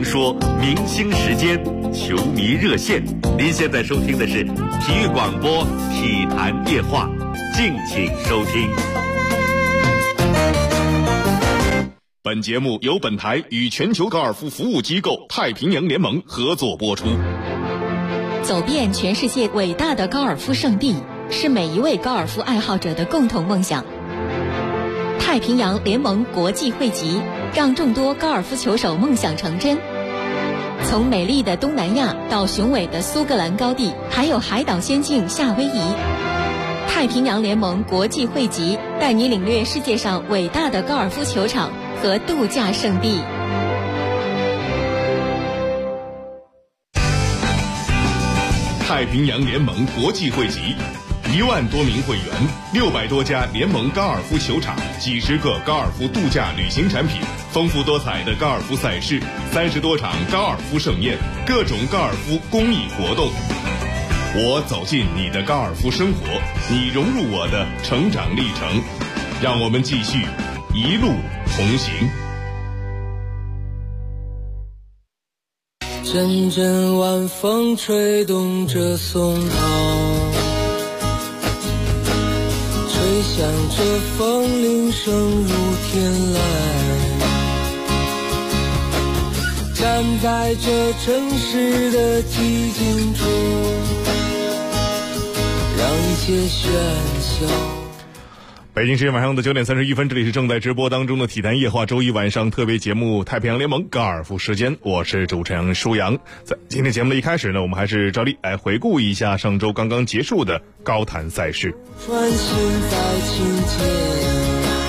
说明星时间，球迷热线。您现在收听的是体育广播体坛夜话，敬请收听。本节目由本台与全球高尔夫服务机构太平洋联盟合作播出。 走遍全世界伟大的高尔夫圣地，是每一位高尔夫爱好者的共同梦想。太平洋联盟国际汇集，让众多高尔夫球手梦想成真。从美丽的东南亚到雄伟的苏格兰高地，还有海岛仙境夏威夷，太平洋联盟国际汇集带你领略世界上伟大的高尔夫球场和度假胜地。 太平洋联盟国际汇集，1万多名会员，600多家联盟高尔夫球场，几十个高尔夫度假旅行产品，丰富多彩的高尔夫赛事，30多场高尔夫盛宴，各种高尔夫公益活动。我走进你的高尔夫生活，你融入我的成长历程，让我们继续一路同行。 阵阵晚风吹动着松涛，吹响着风铃声如天籁，站在这城市的寂静中，让一切喧嚣。 北京时间晚上的9点31分，这里是正在直播当中的体坛夜话周一晚上特别节目太平洋联盟高尔夫时间，我是主持人舒阳。在今天节目的一开始呢，我们还是照例来回顾一下上周刚刚结束的高坛赛事。 穿行在琴键，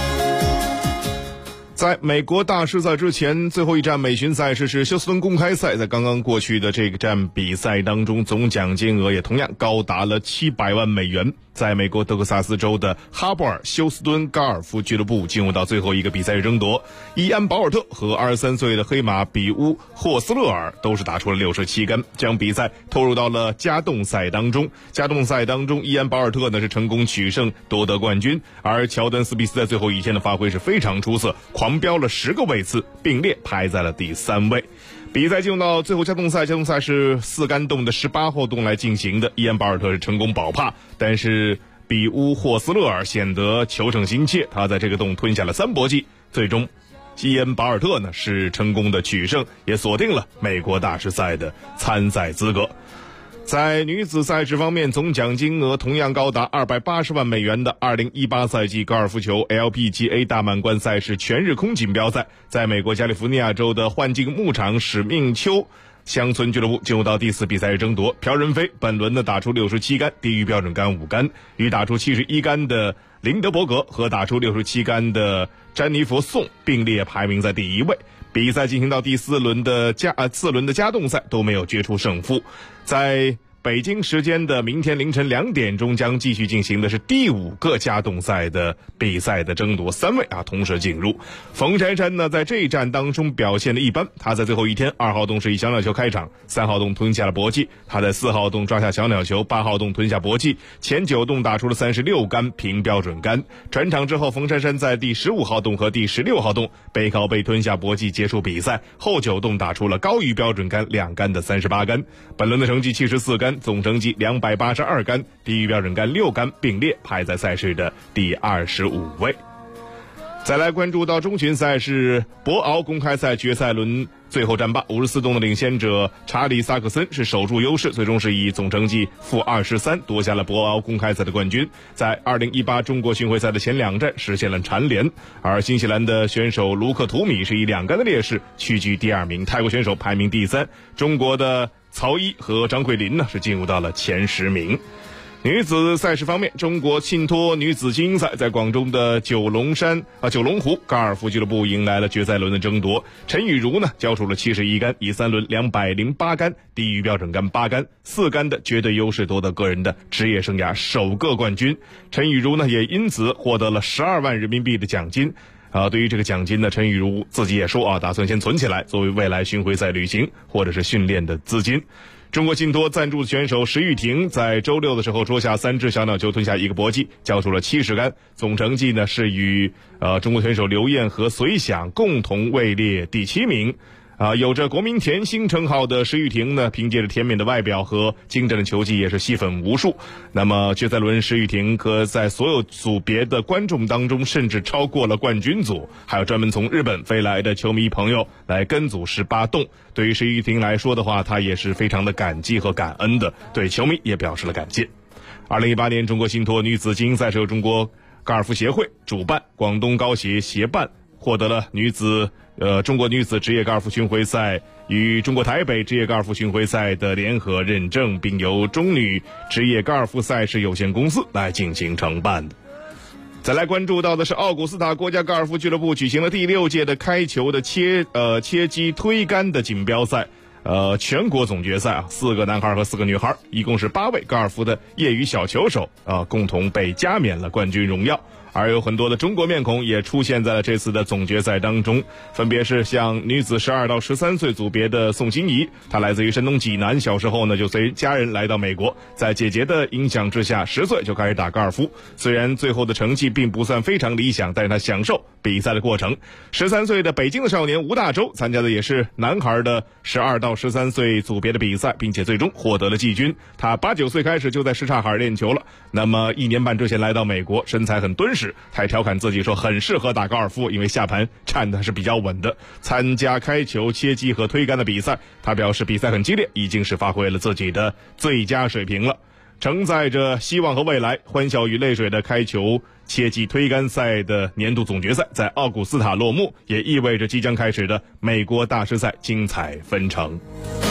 在美国大师赛之前，最后一站美巡赛事是休斯敦公开赛，在刚刚过去的这个站比赛当中，总奖金额也同样高达了700万美元。在美国德克萨斯州的哈伯尔休斯敦高尔夫俱乐部进入到最后一个比赛日争夺，伊安保尔特和23岁的黑马比乌霍斯勒尔都是打出了67杆，将比赛拖入到了加冻赛当中。加冻赛当中，伊安保尔特呢是成功取胜夺得冠军，而乔丹斯皮斯在最后一天的发挥是非常出色，狂飙了10个位次，并列排在了第3位。比赛进入到最后加冻赛是4杆洞的18号洞来进行的，伊安保尔特是成功保帕，但是比乌霍斯勒尔显得求胜心切，他在这个洞吞下了3搏击，最终伊安保尔特呢是成功的取胜，也锁定了美国大师赛的参赛资格。在女子赛事方面，总奖金额同样高达280万美元的2018赛季高尔夫球 LPGA 大满贯赛事全日空锦标赛，在美国加利福尼亚州的幻境牧场史命丘乡村俱乐部进入到第4比赛日争夺。朴仁飞本轮呢打出67杆，低于标准杆5杆，与打出71杆的林德伯格和打出67杆的詹妮弗宋并列排名在第1位。比赛进行到第4轮的加冻赛都没有决出胜负。在北京时间的明天凌晨2点钟将继续进行的是第5个加冻赛的比赛的争夺，3位同时进入。冯珊珊呢在这一战当中表现的一般，他在最后一天2号洞是以小鸟球开场，3号洞吞下了搏击，他在4号洞抓下小鸟球，8号洞吞下搏击，前9洞打出了36杆平标准杆。转场之后，冯珊珊在第15号洞和第16号洞背靠背吞下搏击结束比赛，后9洞打出了高于标准杆2杆的38杆。本轮的成绩74杆，总成绩282杆，低于标准杆6杆，并列排在赛事的第25位。再来关注到中群赛事博鳌公开赛决赛轮最后战罢，54洞的领先者查理萨克森是守住优势，最终是以总成绩-23夺下了博鳌公开赛的冠军。在2018中国巡回赛的前2站实现了蝉联，而新西兰的选手卢克图米是以2杆的劣势屈居第2名，泰国选手排名第3，中国的曹一和张桂林呢是进入到了前10名。女子赛事方面，中国信托女子精英赛在广州的九龙湖高尔夫俱乐部迎来了决赛轮的争夺。陈雨茹呢交出了71杆，以3轮208杆，低于标准杆8杆，4杆的绝对优势夺得个人的职业生涯首个冠军。陈雨茹呢也因此获得了12万人民币的奖金。对于这个奖金呢，陈雨茹自己也说打算先存起来，作为未来巡回赛旅行或者是训练的资金。中国信托赞助选手石玉婷在周6的时候捉下3只小鸟球，吞下1个搏击，交出了70杆，总成绩呢是与中国选手刘艳和隋响共同位列第7名。 有着国民甜心称号的施玉婷呢，凭借着甜美的外表和精湛的球技也是吸粉无数。那么决赛轮施玉婷在所有组别的观众当中甚至超过了冠军组，还有专门从日本飞来的球迷朋友来跟组18洞。对于施玉婷来说的话，她也是非常的感激和感恩的，对球迷也表示了感谢。2018年中国信托女子精英赛是由中国高尔夫协会主办，广东高协协办，获得了中国女子职业高尔夫巡回赛与中国台北职业高尔夫巡回赛的联合认证，并由中女职业高尔夫赛事有限公司来进行承办的。再来关注到的是奥古斯塔国家高尔夫俱乐部举行了第6届的开球的切击推杆的锦标赛，全国总决赛4个男孩和4个女孩，一共是8位高尔夫的业余小球手共同被加冕了冠军荣耀。而有很多的中国面孔也出现在了这次的总决赛当中，分别是像女子12到13岁组别的宋欣怡，她来自于山东济南，小时候呢就随家人来到美国，在姐姐的影响之下10岁就开始打高尔夫，虽然最后的成绩并不算非常理想，但是她享受比赛的过程。13岁的北京的少年吴大洲参加的也是男孩的12到13岁组别的比赛，并且最终获得了季军。他8、9岁开始就在什刹海练球了，那么1年半之前来到美国，身材很敦实，他还调侃自己说很适合打高尔夫，因为下盘站的是比较稳的。参加开球、切击和推杆的比赛，他表示比赛很激烈，已经是发挥了自己的最佳水平了。承载着希望和未来，欢笑与泪水的开球切击推杆赛的年度总决赛在奥古斯塔落幕，也意味着即将开始的美国大师赛精彩纷呈。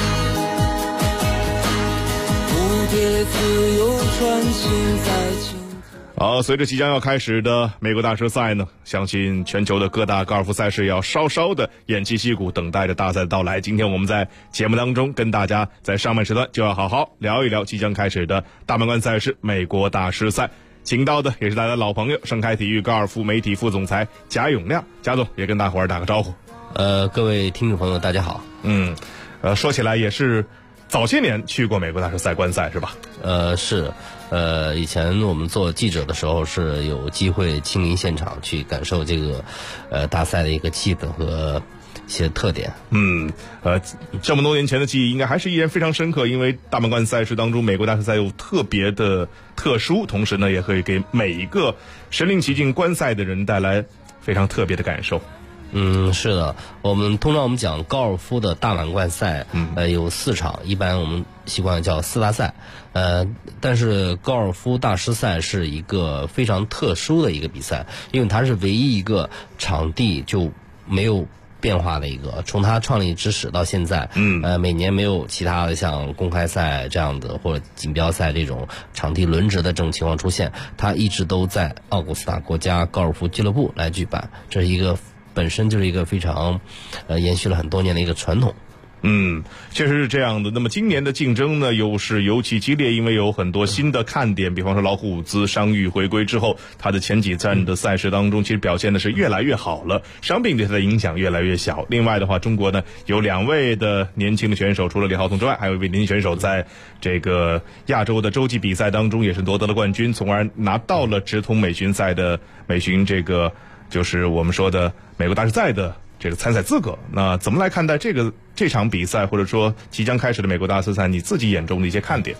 蝴蝶自由穿行在青随着即将要开始的美国大师赛呢，相信全球的各大高尔夫赛事要稍稍的偃旗息鼓，等待着大赛的到来。今天我们在节目当中跟大家在上半时段就要好好聊一聊即将开始的大满贯赛事美国大师赛，请到的也是大家的老朋友，盛开体育高尔夫媒体副总裁贾永亮，贾总也跟大伙儿打个招呼。 各位听众朋友大家好。 说起来也是早些年去过美国大师赛观赛是吧？ 是。以前我们做记者的时候是有机会亲临现场去感受这个大赛的一个气氛和一些特点。 这么多年前的记忆应该还是依然非常深刻，因为大满贯赛事当中美国大师赛有特别的特殊，同时呢也可以给每一个身临其境观赛的人带来非常特别的感受。 是的，通常我们讲高尔夫的大满贯赛，有4场，一般我们习惯叫4大赛，但是高尔夫大师赛是一个非常特殊的一个比赛，因为它是唯一一个场地就没有变化的一个，从它创立之始到现在，每年没有其他的像公开赛这样的或者锦标赛这种场地轮值的这种情况出现，它一直都在奥古斯塔国家高尔夫俱乐部来举办，这是一个本身就是一个非常延续了很多年的一个传统。 确实是这样的。那么今年的竞争呢又是尤其激烈，因为有很多新的看点，比方说老虎兹伤愈回归之后，他的前几站的赛事当中其实表现的是越来越好了，伤病对他的影响越来越小。另外的话，中国呢有2位的年轻的选手，除了李浩彤之外，还有一位年轻选手在这个亚洲的洲际比赛当中也是夺得了冠军，从而拿到了直通美巡赛的这个就是我们说的美国大师赛的这个参赛资格。那怎么来看待这场比赛，或者说即将开始的美国大师赛，你自己眼中的一些看点？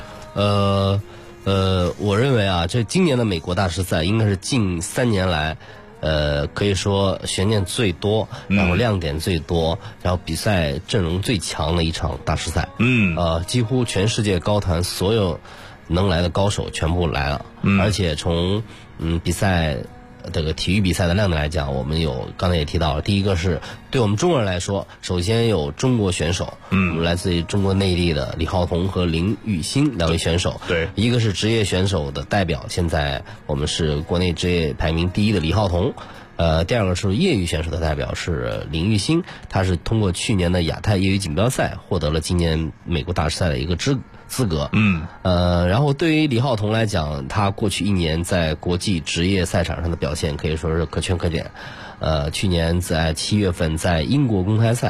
我认为这今年的美国大师赛应该是近3年来可以说悬念最多，然后亮点最多，然后比赛阵容最强的一场大师赛。几乎全世界高坛所有能来的高手全部来了，而且从比赛这个体育比赛的亮点来讲，我们刚才也提到了，第一个是对我们中国人来说，首先有中国选手，来自于中国内地的李浩彤和林雨欣2位选手， 对， 一个是职业选手的代表，现在我们是国内职业排名第1的李浩彤。第二个是业余选手的代表是林玉欣，他是通过去年的亚太业余锦标赛获得了今年美国大师赛的一个资格。然后对于李浩彤来讲，他过去1年在国际职业赛场上的表现可以说是可圈可点。去年在7月份在英国公开赛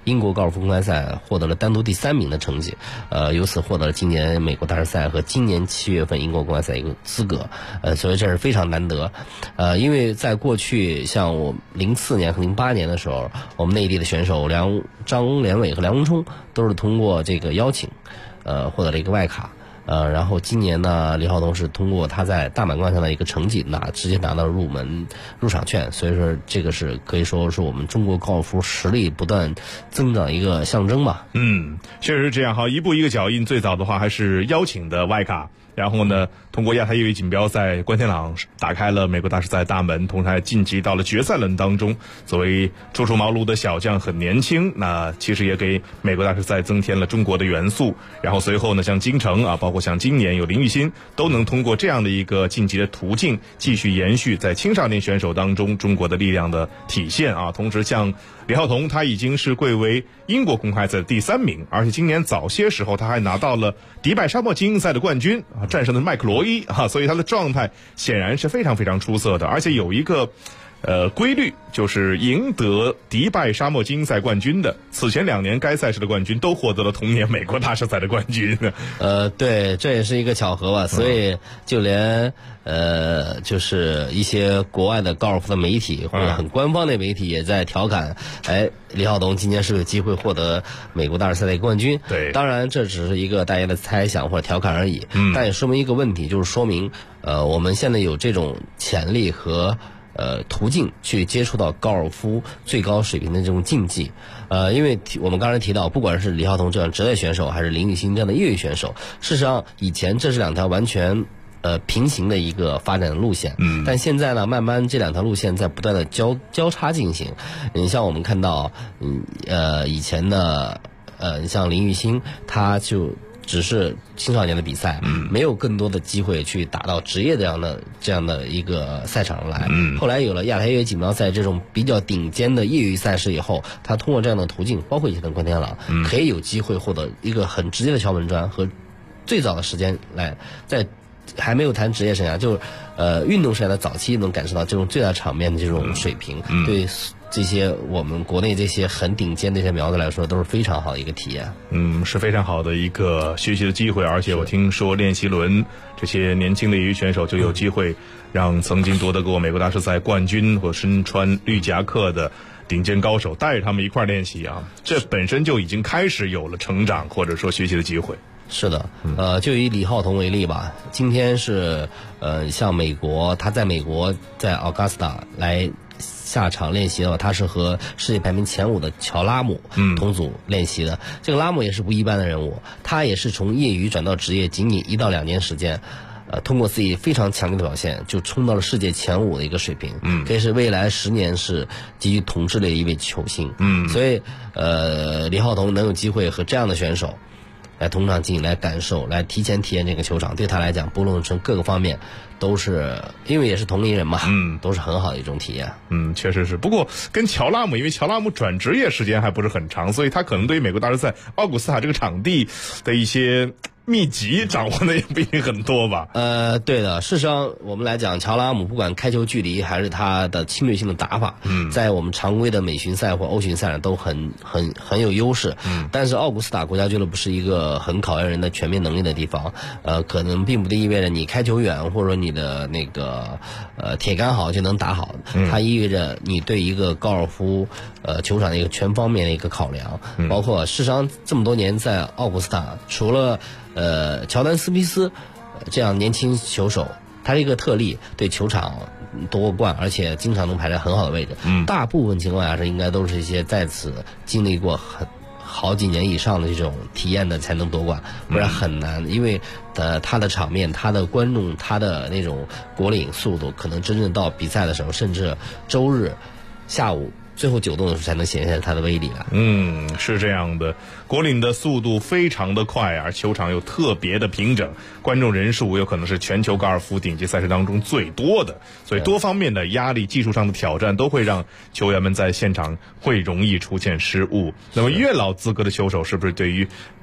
英国高尔夫公开赛获得了单独第3名的成绩，由此获得了今年美国大师赛和今年7月份英国公开赛一个资格，所以这是非常难得。因为在过去像我04年和08年的时候，我们内地的选手张连伟和梁荣冲都是通过这个邀请，获得了一个外卡。然后今年呢，李浩东是通过他在大满贯上的一个成绩直接拿到入场券，所以说这个是可以说是我们中国高尔夫实力不断增长一个象征吧。 确实是这样哈，一步一个脚印，最早的话还是邀请的外卡。然后呢，通过亚太业余锦标赛，关天朗打开了美国大师赛大门，同时还晋级到了决赛轮当中。作为初出茅庐的小将，很年轻，那其实也给美国大师赛增添了中国的元素。然后随后呢，像金城啊，包括像今年有林育新，都能通过这样的一个晋级的途径，继续延续在青少年选手当中中国的力量的体现啊。同时像李浩彤，他已经是贵为英国公开赛的第3名，而且今年早些时候他还拿到了迪拜沙漠精英赛的冠军啊，战胜的麦克罗伊啊，所以他的状态显然是非常非常出色的，而且有一个规律，就是赢得迪拜沙漠精英赛冠军的，此前2年该赛事的冠军都获得了同年美国大师赛的冠军。 对，这也是一个巧合吧。所以就连就是一些国外的高尔夫的媒体或者很官方的媒体也在调侃，李浩东今年是有机会获得美国大师赛的冠军。 对， 当然这只是一个大家的猜想或者调侃而已。但也说明一个问题，就是说明我们现在有这种潜力和途径去接触到高尔夫最高水平的这种竞技。因为我们刚才提到，不管是李浩彤这样职业选手，还是林育新这样的业余选手，事实上以前这是2条完全平行的一个发展的路线。但现在呢，慢慢这2条路线在不断的交叉进行。你像我们看到，以前的你像林育新，他就只是青少年的比赛，没有更多的机会去打到职业这样的一个赛场上来。后来有了亚太业余锦标赛这种比较顶尖的业余赛事以后，他通过这样的途径，包括以前的关天朗，可以有机会获得一个很直接的敲门砖和最早的时间来在还没有谈职业生涯，就是运动生涯的早期能感受到这种最大场面的这种水平，对这些我们国内这些很顶尖的这些苗子来说都是非常好的一个体验。 是非常好的一个学习的机会，而且我听说练习轮这些年轻的业余选手就有机会让曾经夺得过美国大师赛冠军或身穿绿夹克的顶尖高手带着他们一块练习啊，这本身就已经开始有了成长或者说学习的机会。 是的，就以李浩彤为例吧，今天是像美国，他在美国在奥加斯塔来下场练习的话，他是和世界排名前5的乔拉姆同组练习的。这个拉姆也是不一般的人物，他也是从业余转到职业仅仅1到2年时间，通过自己非常强烈的表现，就冲到了世界前5的一个水平，可以是未来10年是极具统治的一位球星。所以李浩彤能有机会和这样的选手来同场竞技，来感受，来提前体验这个球场，对他来讲，不论从各个方面都是，因为也是同龄人嘛，都是很好的一种体验。 确实是。不过跟乔拉姆，因为乔拉姆转职业时间还不是很长，所以他可能对于美国大师赛奥古斯塔这个场地的一些秘籍掌握的也不一定很多吧。 对的。事实上，我们来讲，乔拉姆不管开球距离还是他的侵略性的打法，在我们常规的美巡赛或欧巡赛上都很有优势。但是奥古斯塔国家俱乐部是一个很考验人的全面能力的地方。可能并不意味着你开球远或者说你的那个铁杆好就能打好，它意味着你对一个高尔夫球场的一个全方面的一个考量。包括事实上这么多年在奥古斯塔，除了乔丹斯皮斯这样年轻球手，他是一个特例，对球场夺过冠，而且经常能排在很好的位置。大部分情况下是应该都是一些在此经历过好几年以上的这种体验的才能夺冠，不然很难。因为他的场面、他的观众、他的那种国领速度，可能真正到比赛的时候，甚至周日下午最后9洞的时候才能显现它的威力了。 是这样的，国岭的速度非常的快，而球场又特别的平整，观众人数有可能是全球高尔夫顶级赛事当中最多的，所以多方面的压力、技术上的挑战都会让球员们在现场会容易出现失误。那么越老资格的球手是不是对于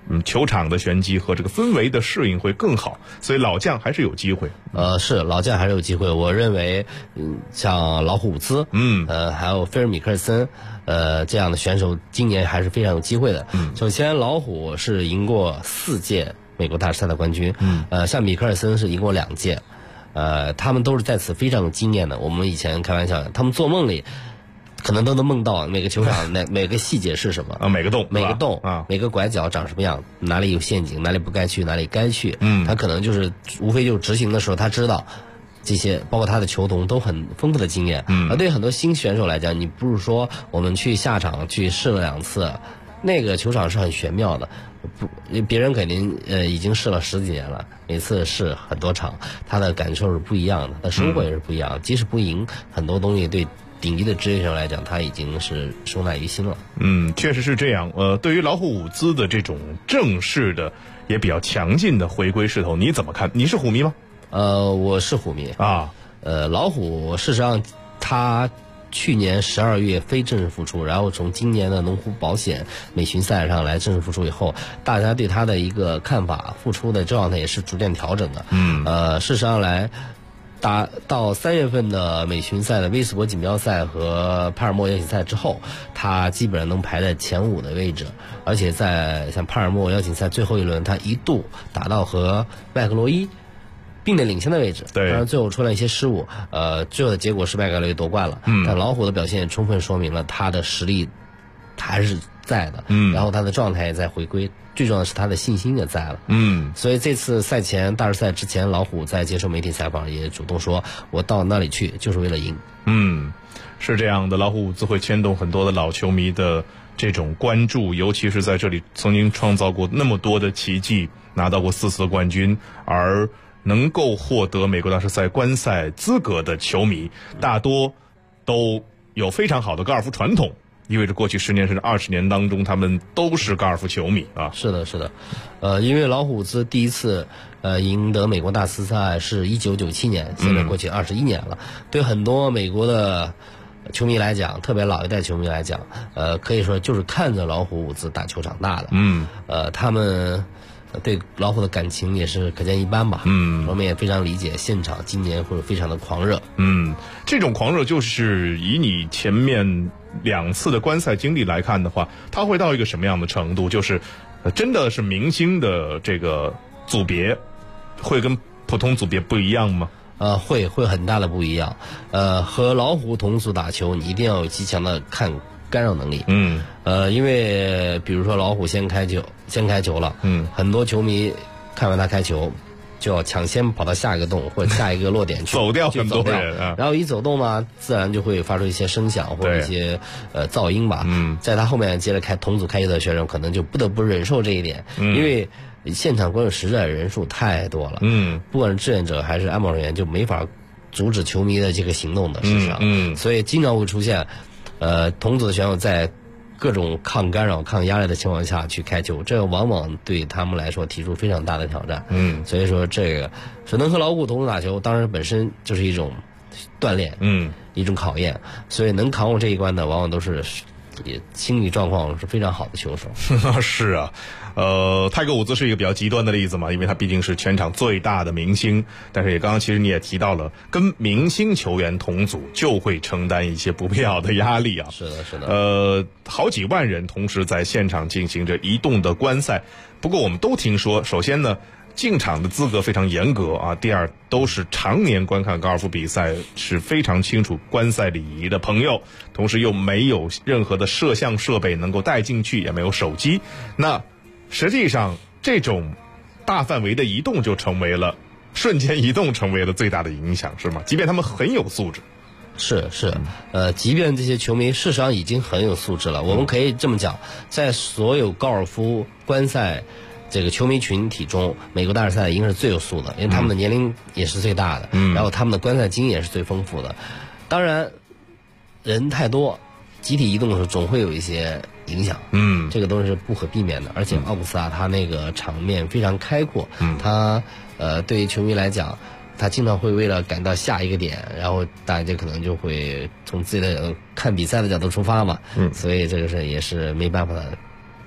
球场的旋击和这个氛围的适应会更好，所以老将还是有机会。 是老将还是有机会。我认为，像老虎伍兹，还有菲尔米克尔森，这样的选手今年还是非常有机会的。首先老虎是赢过4届美国大师赛的冠军，像米克尔森是赢过2届，他们都是在此非常有经验的。我们以前开玩笑，他们做梦里可能都能梦到每个球场每个细节是什么啊，每个洞啊，每个拐角长什么样，哪里有陷阱，哪里不该去，哪里该去。他可能就是无非就执行的时候，他知道这些，包括他的球童都很丰富的经验。而对于很多新选手来讲，你不是说我们去下场去试了2次，那个球场是很玄妙的，别人肯定已经试了10几年了，每次试很多场，他的感受是不一样的，他收获也是不一样的。即使不赢，很多东西对顶级的职业选手来讲，他已经是收纳于心了。 确实是这样。对于老虎伍兹的这种正式的也比较强劲的回归势头，你怎么看？你是虎迷吗？ 我是虎迷啊。 老虎事实上他去年12月非正式复出，然后从今年的龙湖保险美巡赛上来正式复出以后，大家对他的一个看法，复出的状态也是逐渐调整的。事实上来到3月份的美巡赛的威斯伯锦标赛和帕尔默邀请赛之后，他基本上能排在前5的位置，而且在像帕尔默邀请赛最后一轮，他一度打到和麦克罗伊并列领先的位置， 对， 当然最后出了一些失误，最后的结果是麦克罗伊夺冠了。但老虎的表现充分说明了他的实力还是在的，然后他的状态也在回归。最重要的是他的信心也在了，所以这次赛前大师赛之前，老虎在接受媒体采访也主动说，我到那里去就是为了赢。 是这样的，老虎伍兹会牵动很多的老球迷的这种关注，尤其是在这里曾经创造过那么多的奇迹，拿到过4次冠军，而能够获得美国大师赛观赛资格的球迷，大多都有非常好的高尔夫传统。意味着过去10年甚至20年当中，他们都是高尔夫球迷啊。 是的，是的，因为老虎伍兹第一次赢得美国大师赛是1997年，现在过去21年了。对很多美国的球迷来讲，特别老一代球迷来讲，可以说就是看着老虎伍兹打球长大的。他们对老虎的感情也是可见一斑吧。我们也非常理解现场今年会非常的狂热。 这种狂热就是以你前面2次的观赛经历来看的话，它会到一个什么样的程度？就是真的是明星的这个组别会跟普通组别不一样吗？ 会很大的不一样。和老虎同组打球，你一定要有极强的干扰能力。因为比如说老虎先开球了，很多球迷看完他开球就要抢先跑到下一个洞或者下一个落点去走掉很多人啊。 然后一走动呢，自然就会发出一些声响或者一些噪音吧。在他后面接着同组开球的选手可能就不得不忍受这一点，因为现场观众实在人数太多了。不管是志愿者还是安保人员就没法阻止球迷的这个行动的，事实上。所以经常会出现同组的选手在各种抗干扰、抗压力的情况下去开球，这个往往对他们来说提出非常大的挑战。所以说这个能和老虎同组打球，当然本身就是一种锻炼，一种考验。所以能扛过这一关的，往往都是心理状况是非常好的球手。 是啊。泰格伍兹是一个比较极端的例子嘛，因为他毕竟是全场最大的明星，但是刚刚其实你也提到了，跟明星球员同组就会承担一些不必要的压力啊。 是的，是的。 好几万人同时在现场进行着移动的观赛，不过我们都听说，首先呢，进场的资格非常严格啊。第二，都是常年观看高尔夫比赛，是非常清楚观赛礼仪的朋友，同时又没有任何的摄像设备能够带进去，也没有手机。那实际上这种大范围的移动就成为了瞬间移动成为了最大的影响，是吗？即便他们很有素质。 是，即便这些球迷事实上已经很有素质了，我们可以这么讲，在所有高尔夫观赛这个球迷群体中，美国大师赛应该是最有素的，因为他们的年龄也是最大的，然后他们的观赛经验也是最丰富的。当然人太多，集体移动的时候总会有一些影响，这个都是不可避免的。而且奥古斯塔他那个场面非常开阔，他对于球迷来讲，他经常会为了赶到下一个点，然后大家可能就会从自己的看比赛的角度出发嘛，所以这个是也是没办法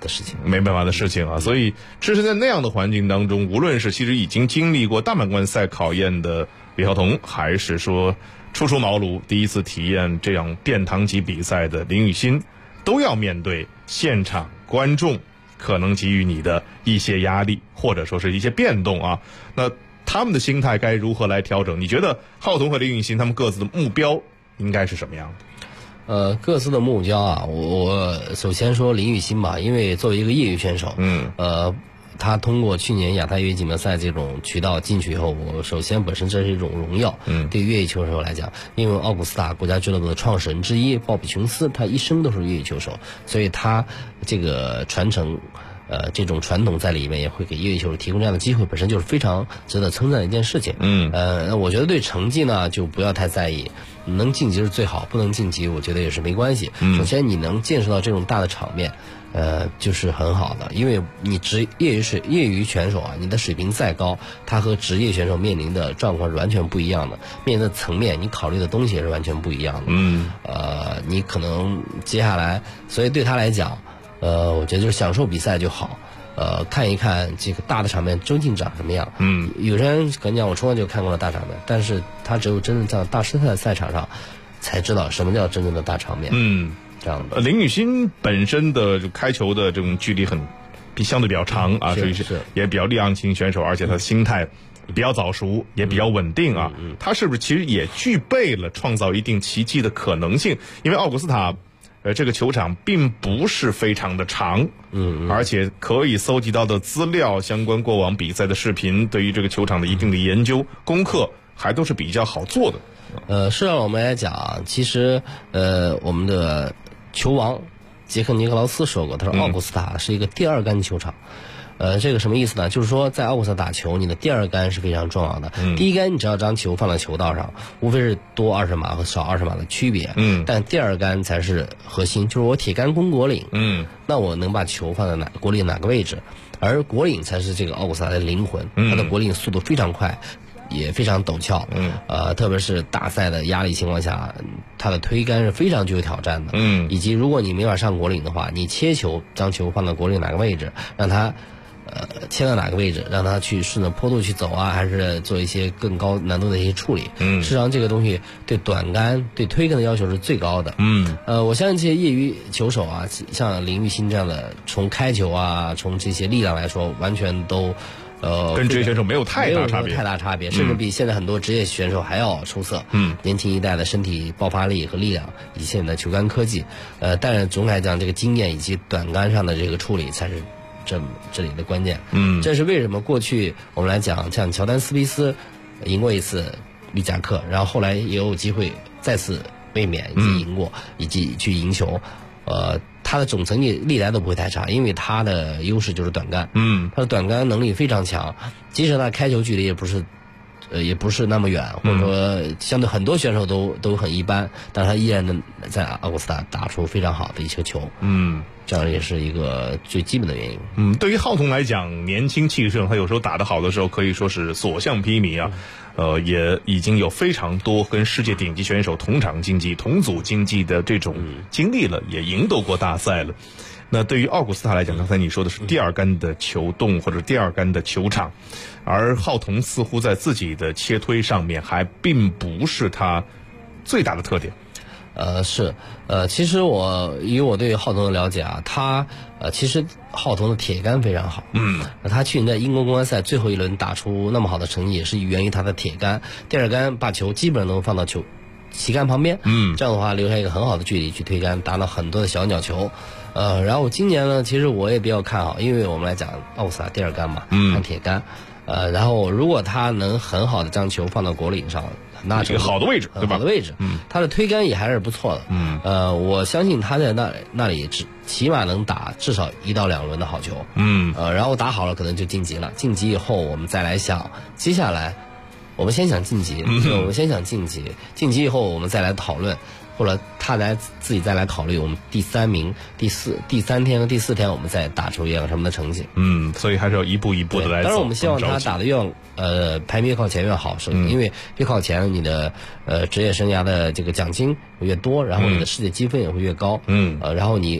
的事情， 没办法的事情啊。所以这是在那样的环境当中，无论是其实已经经历过大满贯赛考验的李浩彤，还是说初出茅庐第一次体验这样殿堂级比赛的林雨欣，都要面对现场观众可能给予你的一些压力，或者说是一些变动啊。那他们的心态该如何来调整？你觉得浩彤和林雨欣他们各自的目标应该是什么样的？ 各自的目标啊，我首先说林雨欣吧，因为作为一个业余选手，他通过去年亚太越野锦标赛这种渠道进去以后，我首先本身这是一种荣耀，对于越野球手来讲，因为奥古斯塔国家俱乐部的创始人之一鲍比琼斯，他一生都是越野球手，所以他这个传承。这种传统在里面也会给越野球手提供这样的机会，本身就是非常值得称赞的一件事情。我觉得对成绩呢就不要太在意，能晋级是最好，不能晋级我觉得也是没关系。首先你能见识到这种大的场面，就是很好的，因为你业余选手啊，你的水平再高，他和职业选手面临的状况是完全不一样的，面临的层面，你考虑的东西也是完全不一样的。你可能接下来，所以对他来讲。我觉得就是享受比赛就好，看一看这个大的场面究竟长什么样。有些人可能讲我从来就看过了大场面，但是他只有真正在大师赛赛场上才知道什么叫真正的大场面。这样的。 林雨欣本身的开球的这种距离相对比较长啊，所以是也比较力量型选手，而且他的心态比较早熟，也比较稳定啊。他是不是其实也具备了创造一定奇迹的可能性？因为奥古斯塔。这个球场并不是非常的长，而且可以搜集到的资料、相关过往比赛的视频，对于这个球场的一定的研究功课，还都是比较好做的。 是让我们来讲，其实我们的球王杰克尼克劳斯说过，他说奥古斯塔是一个第二杆球场。这个什么意思呢？就是说在奥古斯塔打球，你的第二杆是非常重要的。第一杆你只要将球放到球道上，无非是多20码和少20码的区别。但第二杆才是核心，就是我铁杆攻果岭。那我能把球放在果岭哪个位置？而果岭才是这个奥古斯塔的灵魂，它的果岭速度非常快。也非常陡峭，特别是大赛的压力情况下，它的推杆是非常具有挑战的，以及如果你没法上果岭的话，你切球将球放到果岭哪个位置，让它切到哪个位置，让它去顺着坡度去走啊，还是做一些更高难度的一些处理。事实上这个东西对短杆、对推杆的要求是最高的。我相信这些业余球手啊，像林雨欣这样的，从开球啊，从这些力量来说，完全都。 跟职业选手没有太大差别，甚至比现在很多职业选手还要出色。年轻一代的身体爆发力和力量，以及现在的球杆科技，但是总体来讲，这个经验以及短杆上的这个处理才是这里的关键。这是为什么过去我们来讲，像乔丹斯皮斯赢过一次绿夹克，然后后来也有机会再次卫冕以及赢过，以及去赢球。他的总成绩历来都不会太差，因为他的优势就是短杆。他的短杆能力非常强，即使他开球距离也不是那么远，或者说相对很多选手都很一般，但他依然能在奥古斯塔打出非常好的一些球。这样也是一个最基本的原因。 对于浩彤来讲，年轻气盛，他有时候打得好的时候可以说是所向披靡啊。也已经有非常多跟世界顶级选手同场竞技、同组竞技的这种经历了，也赢得过大赛了。那对于奥古斯塔来讲，刚才你说的是第二杆的球洞或者第二杆的球场，而浩彤似乎在自己的切推上面还并不是他最大的特点。 其实以我对浩彤的了解啊，其实浩彤的铁杆非常好。他去年在英国公开赛最后一轮打出那么好的成绩，也是源于他的铁杆。第二杆把球基本上能放到旗杆旁边，这样的话留下一个很好的距离去推杆，打到很多的小鸟球。然后今年呢，其实我也比较看好，因为我们来讲奥古斯塔第二杆嘛，看铁杆。然后如果他能很好的将球放到果岭上，那这个好的位置，对吧？ 好的位置，他的推杆也还是不错的。我相信他在那里起码能打至少1到2轮的好球。然后打好了可能就晋级了。晋级以后我们再来想，接下来我们先想晋级，晋级以后我们再来讨论。或者他自己再来考虑我们第3名、第3天和第4天我们再打出一个什么的成绩。 所以还是要一步一步的来走。 当然我们希望他打得排名越靠前越好，因为越靠前你的职业生涯的这个奖金会越多，然后你的世界积分也会越高。然后你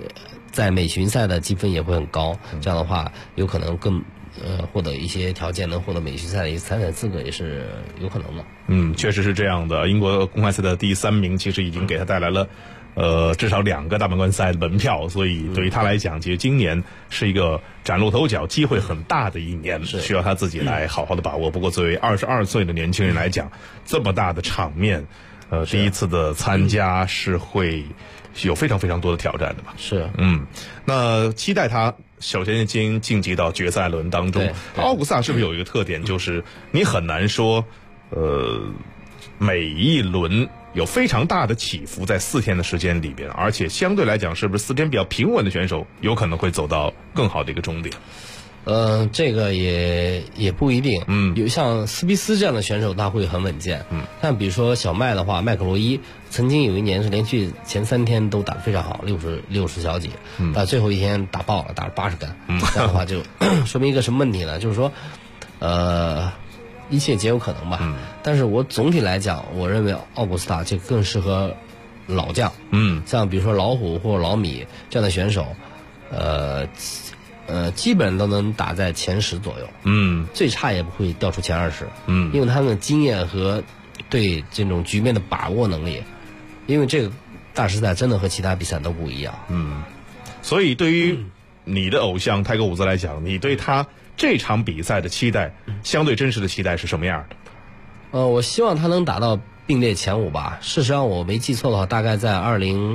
在美巡赛的积分也会很高，这样的话有可能更获得一些条件，能获得美巡赛的一个参赛资格也是有可能的。 确实是这样的。英国公开赛的第3名其实已经给他带来了至少2个大满贯赛的门票，所以对于他来讲，其实今年是一个崭露头角、机会很大的一年，需要他自己来好好的把握。不过作为22岁的年轻人来讲，这么大的场面，第一次的参加是会有非常非常多的挑战的吧？ 是， 那期待他首先晋级到决赛轮当中。奥古斯塔是不是有一个特点，就是你很难说，每一轮有非常大的起伏在4天的时间里边，而且相对来讲，是不是4天比较平稳的选手有可能会走到更好的一个终点？ 这个也不一定。有像斯皮斯这样的选手，他会很稳健。像比如说小麦的话，麦克罗伊曾经有一年是连续前3天都打得非常好，60小几，到最后一天打爆了，打了80杆。这样的话就说明一个什么问题呢？就是说，一切皆有可能吧。但是我总体来讲，我认为奥古斯塔就更适合老将。像比如说老虎或者老米这样的选手，基本都能打在前10左右。最差也不会掉出前20。因为他们的经验和对这种局面的把握能力，因为这个大师赛真的和其他比赛都不一样。 所以对于你的偶像泰格伍兹来讲，你对他这场比赛的期待，相对真实的期待是什么样的？ 我希望他能打到并列前5吧。事实上我没记错的话，大概在2014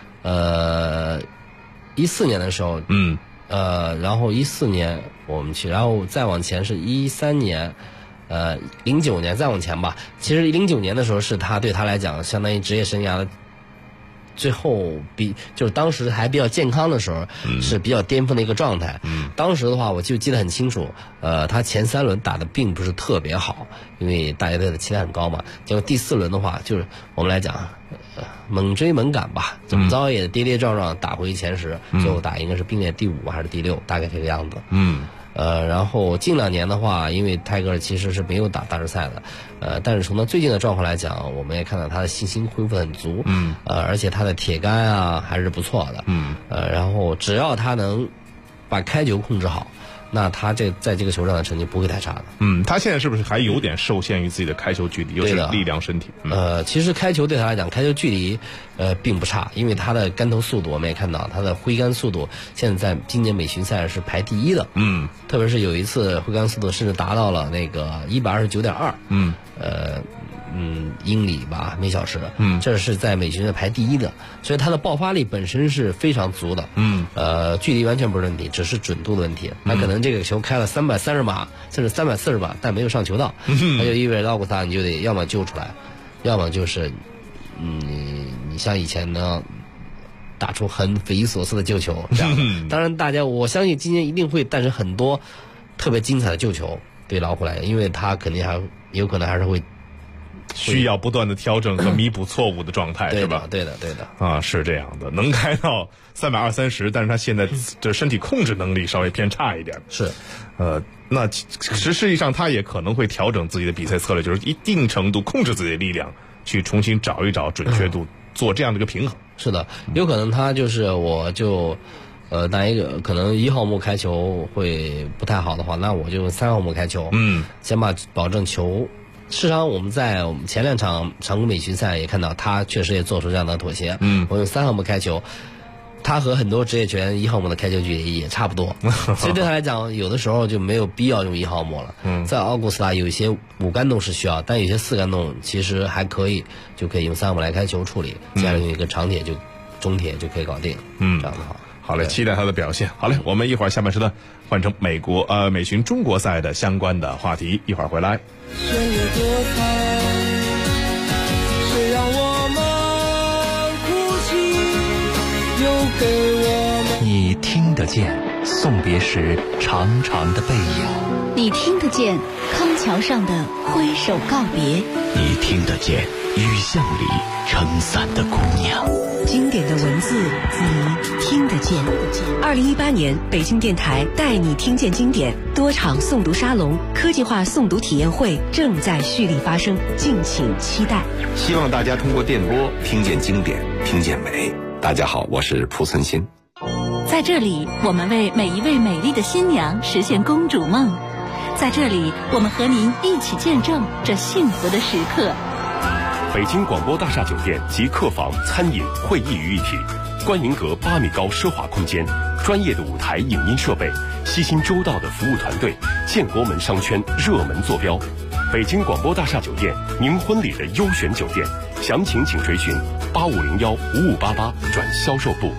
年的时候，然后14年我们去，然后再往前是13年，09年再往前吧。其实09年的时候是他对他来讲相当于职业生涯的最后就是当时还比较健康的时候，是比较巅峰的一个状态。当时的话我就记得很清楚，他前3轮打的并不是特别好，因为大家对他的期待很高嘛。结果第4轮的话，就是我们来讲，猛追猛赶吧，怎么着也跌跌撞撞打回前10，最后打应该是并列第5还是第6，大概这个样子。然后近2年的话，因为泰戈尔其实是没有打大师赛的，但是从他最近的状况来讲，我们也看到他的信心恢复很足，而且他的铁杆啊还是不错的，然后只要他能把开球控制好，那他在这个球上的成绩不会太差的。 他现在是不是还有点受限于自己的开球距离，又是力量身体？ 其实开球对他来讲，开球距离并不差，因为他的杆头速度我们也看到，他的挥杆速度现在今年美巡赛是排第1的。特别是有一次挥杆速度甚至达到了那个129.2。英里吧每小时。这是在美巡赛排第1的，所以他的爆发力本身是非常足的。距离完全不是问题，只是准度的问题。他可能这个球开了330码甚至340码，但没有上球道，那就意味着奥古斯塔你就得要么救出来，要么就是你像以前呢打出很匪夷所思的救球这样。当然我相信今年一定会诞生很多特别精彩的救球对老虎来讲，因为他肯定有可能还是会需要不断的调整和弥补错误的状态，是吧？ 对的。 是这样的，能开到320-330，但是他现在的身体控制能力稍微偏差一点。 是， 那实际上他也可能会调整自己的比赛策略，就是一定程度控制自己的力量，去重新找一找准确度，做这样的一个平衡。 是的，有可能他就是拿一个可能1号木开球会不太好的话，那我就3号木开球，先保证球。事实上我们在前2场常规美巡赛也看到他确实也做出这样的妥协。我用3号木开球，他和很多职业球员1号木的开球距离也差不多，所以对他来讲有的时候就没有必要用1号木了。在奥古斯塔有一些5杆洞是需要，但有些4杆洞其实还可以，就可以用3号木来开球处理，接下来用一个长铁中铁就可以搞定。这样的话好嘞，期待他的表现。好嘞，我们一会儿下半时段换成美巡中国赛的相关的话题，一会儿回来。 绚丽多彩，谁让我们哭泣，又给我们。 你听得见送别时长长的背影， 你听得见康桥上的挥手告别， 你听得见雨巷里撑伞的姑娘。 经典的文字你听得见。2018年北京电台带你听见经典多场诵读沙龙、科技化诵读体验会正在蓄力发生，敬请期待。 希望大家通过电波听见经典，听见美。大家好，我是蒲存昕。 在在这里，我们为每一位美丽的新娘实现公主梦。在这里，我们和您一起见证这幸福的时刻。 北京广播大厦酒店集客房、餐饮、会议于一体，观迎阁8米高奢华空间，专业的舞台影音设备，悉心周到的服务团队，建国门商圈热门坐标。北京广播大厦酒店，您婚礼的优选酒店，详情请垂询8501-5588转销售部。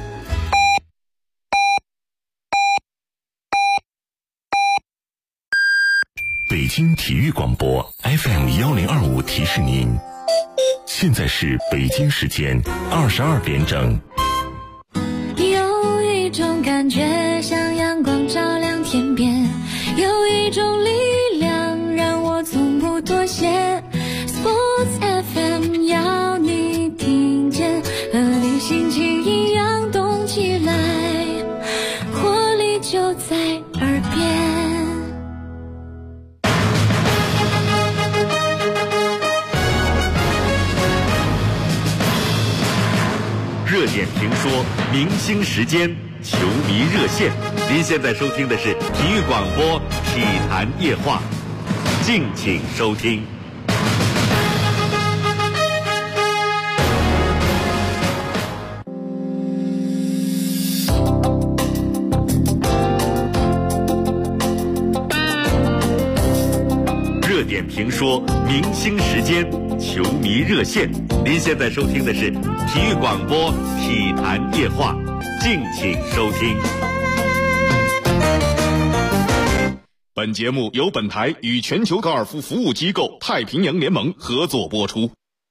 北京体育广播 FM1025提示您，现在是北京时间22点整。 有一种感觉像阳光照亮天边，有一种力量让我从不妥协。 Sports FM 要你听见，和你心情一样动起来，活力就在耳边。 热点评说，明星时间，球迷热线。您现在收听的是体育广播体坛夜话，敬请收听。热点评说，明星时间，球迷热线。您现在收听的是体育广播体坛夜话，敬请收听。 本节目由本台与全球高尔夫服务机构太平洋联盟合作播出。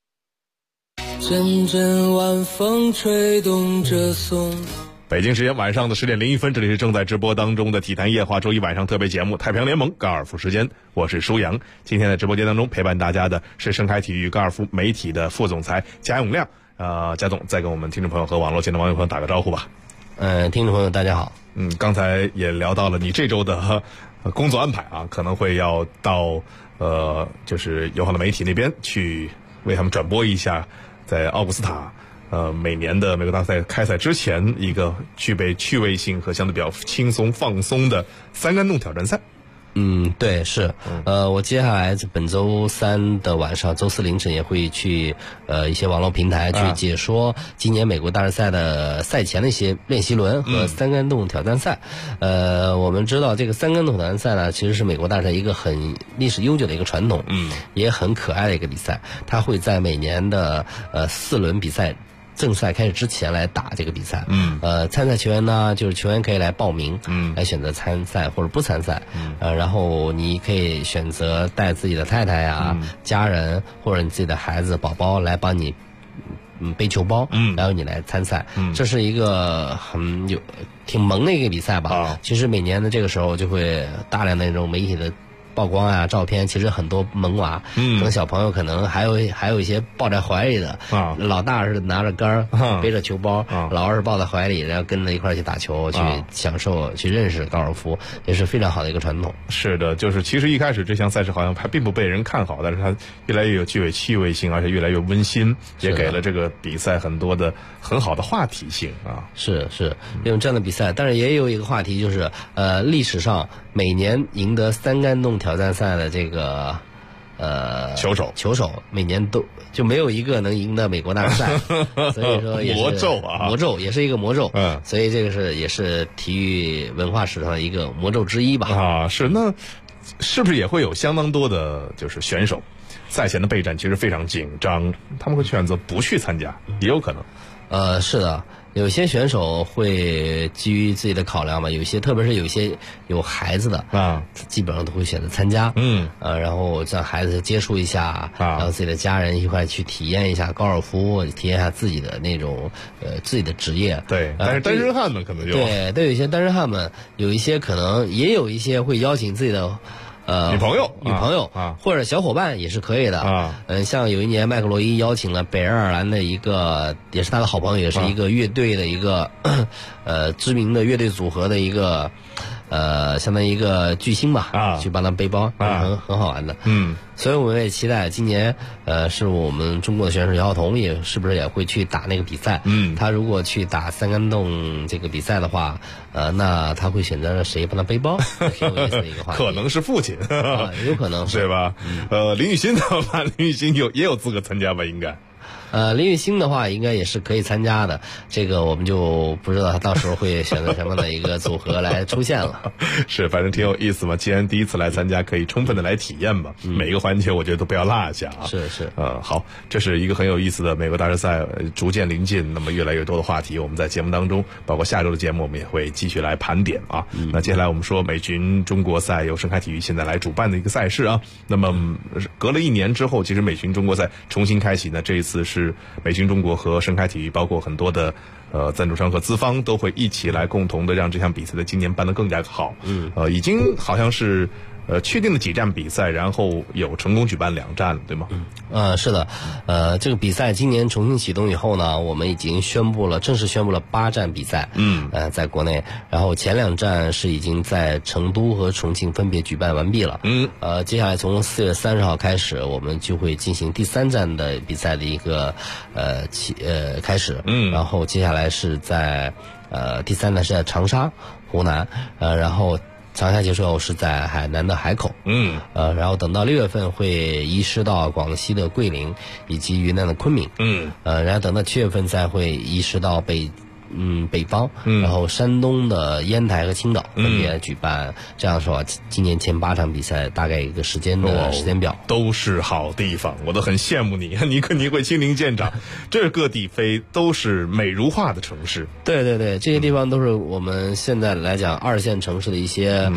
阵阵晚风吹动着松。 北京时间晚上的10点01分，这里是正在直播当中的体坛夜话周一晚上特别节目太平洋联盟高尔夫时间，我是舒阳。今天在直播间当中陪伴大家的是盛开体育高尔夫媒体的副总裁贾永亮。贾总再跟我们听众朋友和网络前的网友朋友打个招呼吧。 听众朋友大家好。 刚才也聊到了你这周的工作安排啊，可能会要到就是友好的媒体那边去为他们转播一下在奥古斯塔每年的美国大赛开赛之前一个具备趣味性和相对比较轻松放松的3杆洞挑战赛。 对，是。我接下来本周3的晚上，周4凌晨也会去一些网络平台去解说今年美国大师赛的赛前的一些练习轮和3杆洞挑战赛。我们知道这个3杆洞挑战赛呢，其实是美国大师赛一个很历史悠久的一个传统，也很可爱的一个比赛。它会在每年的4轮比赛正赛开始之前来打这个比赛。参赛球员呢，就是球员可以来报名，来选择参赛或者不参赛。然后你可以选择带自己的太太呀、家人或者你自己的孩子、宝宝来帮你背球包，然后你来参赛。这是一个挺萌的一个比赛吧。其实每年的这个时候就会大量的那种媒体的曝光啊，照片，其实很多萌娃，跟小朋友可能还有一些抱在怀里的，老大是拿着杆儿，背着球包，老二是抱在怀里，然后跟着一块儿去打球，去享受，去认识高尔夫，也是非常好的一个传统。 是的，就是其实一开始这项赛事好像还并不被人看好，但是它越来越有具有趣味性，而且越来越温馨，也给了这个比赛很多的很好的话题性啊。是用这样的比赛，但是也有一个话题就是历史上每年赢得3杆洞挑战赛的这个球手每年都就没有一个能赢得美国大师赛，所以说也是魔咒也是一个魔咒。所以这个也是体育文化史上的一个魔咒之一吧。 是，那是不是也会有相当多的就是选手赛前的备战其实非常紧张，他们会选择不去参加，也有可能。 是的。有些选手会基于自己的考量嘛，特别是有些有孩子的基本上都会选择参加。然后让孩子接触一下，然后自己的家人一块去体验一下高尔夫，体验一下自己的那种自己的职业。 对，但是单身汉们可能就对，有些单身汉们，有一些可能也有一些会邀请自己的女朋友或者小伙伴也是可以的。像有一年麦克罗伊邀请了北爱尔兰的一个也是他的好朋友，也是一个乐队的一个知名的乐队组合的一个相当于一个巨星吧，去帮他背包，很好玩的。所以我们也期待今年，是我们中国的选手姚晓彤是不是也会去打那个比赛？他如果去打三杆洞这个比赛的话，那他会选择谁帮他背包？挺有意思的一个话题。 可能是父亲， 有可能是， 对吧？林雨欣的话，林雨欣也有资格参加吧？应该。 林雨欣的话应该也是可以参加的，这个我们就不知道他到时候会选择什么样的一个组合来出现了。 是，反正挺有意思嘛。既然第一次来参加，可以充分的来体验吧。每个环节我觉得都不要落下啊。 是。 好，这是一个很有意思的美国大师赛逐渐临近，那么越来越多的话题，我们在节目当中，包括下周的节目，我们也会继续来盘点啊。那接下来我们说美巡中国赛由盛开体育现在来主办的一个赛事啊。那么隔了1年之后，其实美巡中国赛重新开启呢，这一次是美巡中国和盛开体育，包括很多的赞助商和资方都会一起来共同的让这项比赛的今年办得更加好。已经好像是确定了几站比赛，然后有成功举办2站，对吗？ 是的，这个比赛今年重新启动以后呢，我们已经正式宣布了8站比赛。在国内，然后前2站是已经在成都和重庆分别举办完毕了。接下来从4月30号开始，我们就会进行第3站的比赛的一个开始。然后接下来是在第3站是在长沙、湖南，然后长沙结束后是在海南的海口，然后等到6月份会移师到广西的桂林以及云南的昆明，然后等到7月份再会移师到北方，然后山东的烟台和青岛分别举办。这样说，今年前8场比赛大概一个时间表， 都是好地方，我都很羡慕你，你会亲临现场，这各地非都是美如画的城市。 对，这些地方都是我们现在来讲2线城市的一些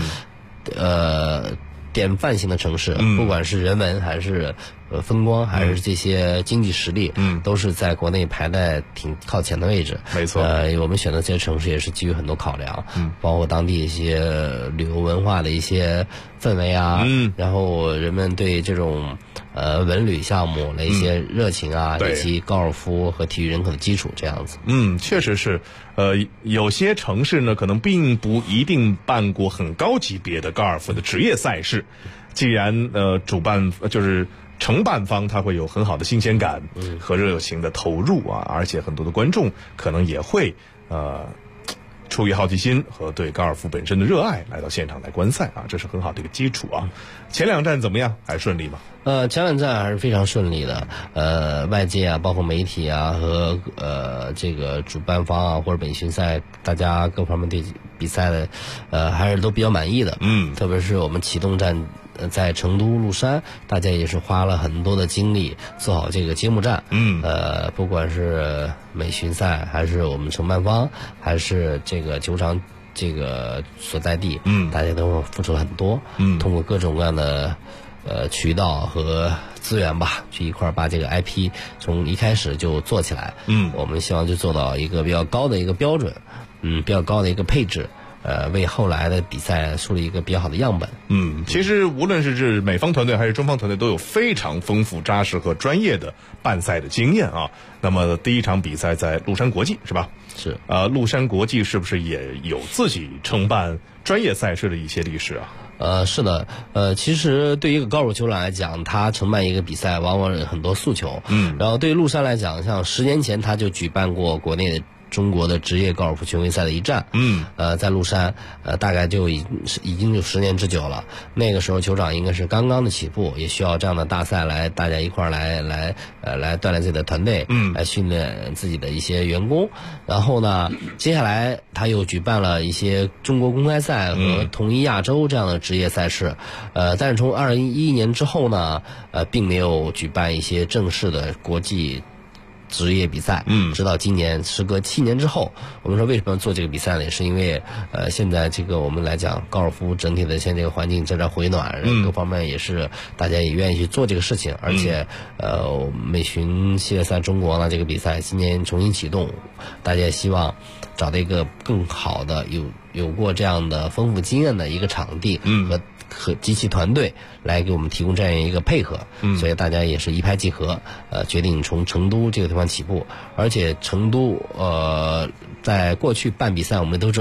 典范型的城市，不管是人文还是风光还是这些经济实力，都是在国内排在挺靠前的位置。 没错， 我们选择这些城市也是基于很多考量，包括当地一些旅游文化的一些氛围啊，然后人们对这种文旅项目的一些热情啊，以及高尔夫和体育人口的基础这样子。 确实是，有些城市呢可能并不一定办过很高级别的高尔夫的职业赛事，既然主办就是承办方他会有很好的新鲜感和热情的投入啊，而且很多的观众可能也会出于好奇心和对高尔夫本身的热爱来到现场来观赛啊，这是很好的一个基础啊。前2站怎么样？还顺利吗？ 前2站还是非常顺利的。外界啊，包括媒体啊和这个主办方啊或者美巡赛，大家各方面对比赛的还是都比较满意的。特别是我们启动站在成都麓山，大家也是花了很多的精力做好这个揭幕战。不管是美巡赛还是我们承办方还是这个球场这个所在地，大家都付出了很多，通过各种各样的渠道和资源吧，去一块把这个 IP 从一开始就做起来。我们希望就做到一个比较高的一个标准，比较高的一个配置。为后来的比赛树立一个比较好的样本。 其实无论是美方团队还是中方团队，都有非常丰富、扎实和专业的办赛的经验啊。那么第一场比赛在麓山国际是吧？ 是。 麓山国际是不是也有自己承办专业赛事的一些历史啊？ 是的，其实对于一个高尔夫球场来讲，他承办一个比赛往往有很多诉求。然后对于麓山来讲，像10年前他就举办过国内的中国的职业高尔夫巡回赛的一站，在麓山，大概就已经有10年之久了。那个时候球场应该是刚刚的起步，也需要这样的大赛来大家一块儿来锻炼自己的团队，来训练自己的一些员工。然后呢，接下来他又举办了一些中国公开赛和统一亚洲这样的职业赛事，但是从2011年之后呢，并没有举办一些正式的国际职业比赛，直到今年时隔7年之后，我们说为什么做这个比赛呢？也是因为现在这个我们来讲高尔夫整体的现在这个环境在这回暖，各方面也是大家也愿意去做这个事情，而且美巡系列赛中国呢这个比赛今年重新启动，大家也希望找到一个更好的有过这样的丰富经验的一个场地和及其团队来给我们提供这样一个配合，所以大家也是一拍即合，决定从成都这个地方起步。而且成都在过去办比赛，我们都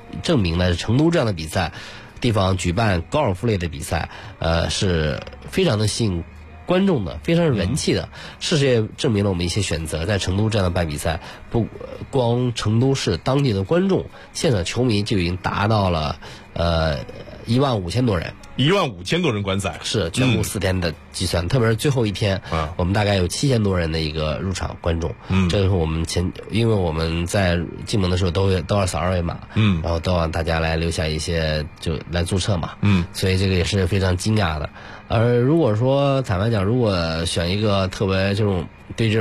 证明呢，成都这样的比赛地方举办高尔夫类的比赛，是非常的吸引观众的，非常有人气的。事实也证明了我们一些选择，在成都这样的办比赛，不光成都市当地的观众，现场球迷就已经达到了15000多人。 15000多人观赛， 是全部4天的计算，特别是最后一天，我们大概有7000多人的一个入场观众。这个是我们因为我们在进门的时候都要扫2维码，然后都让大家来留下一些就来注册嘛，所以这个也是非常惊讶的。而如果说坦白讲，如果选一个特别这种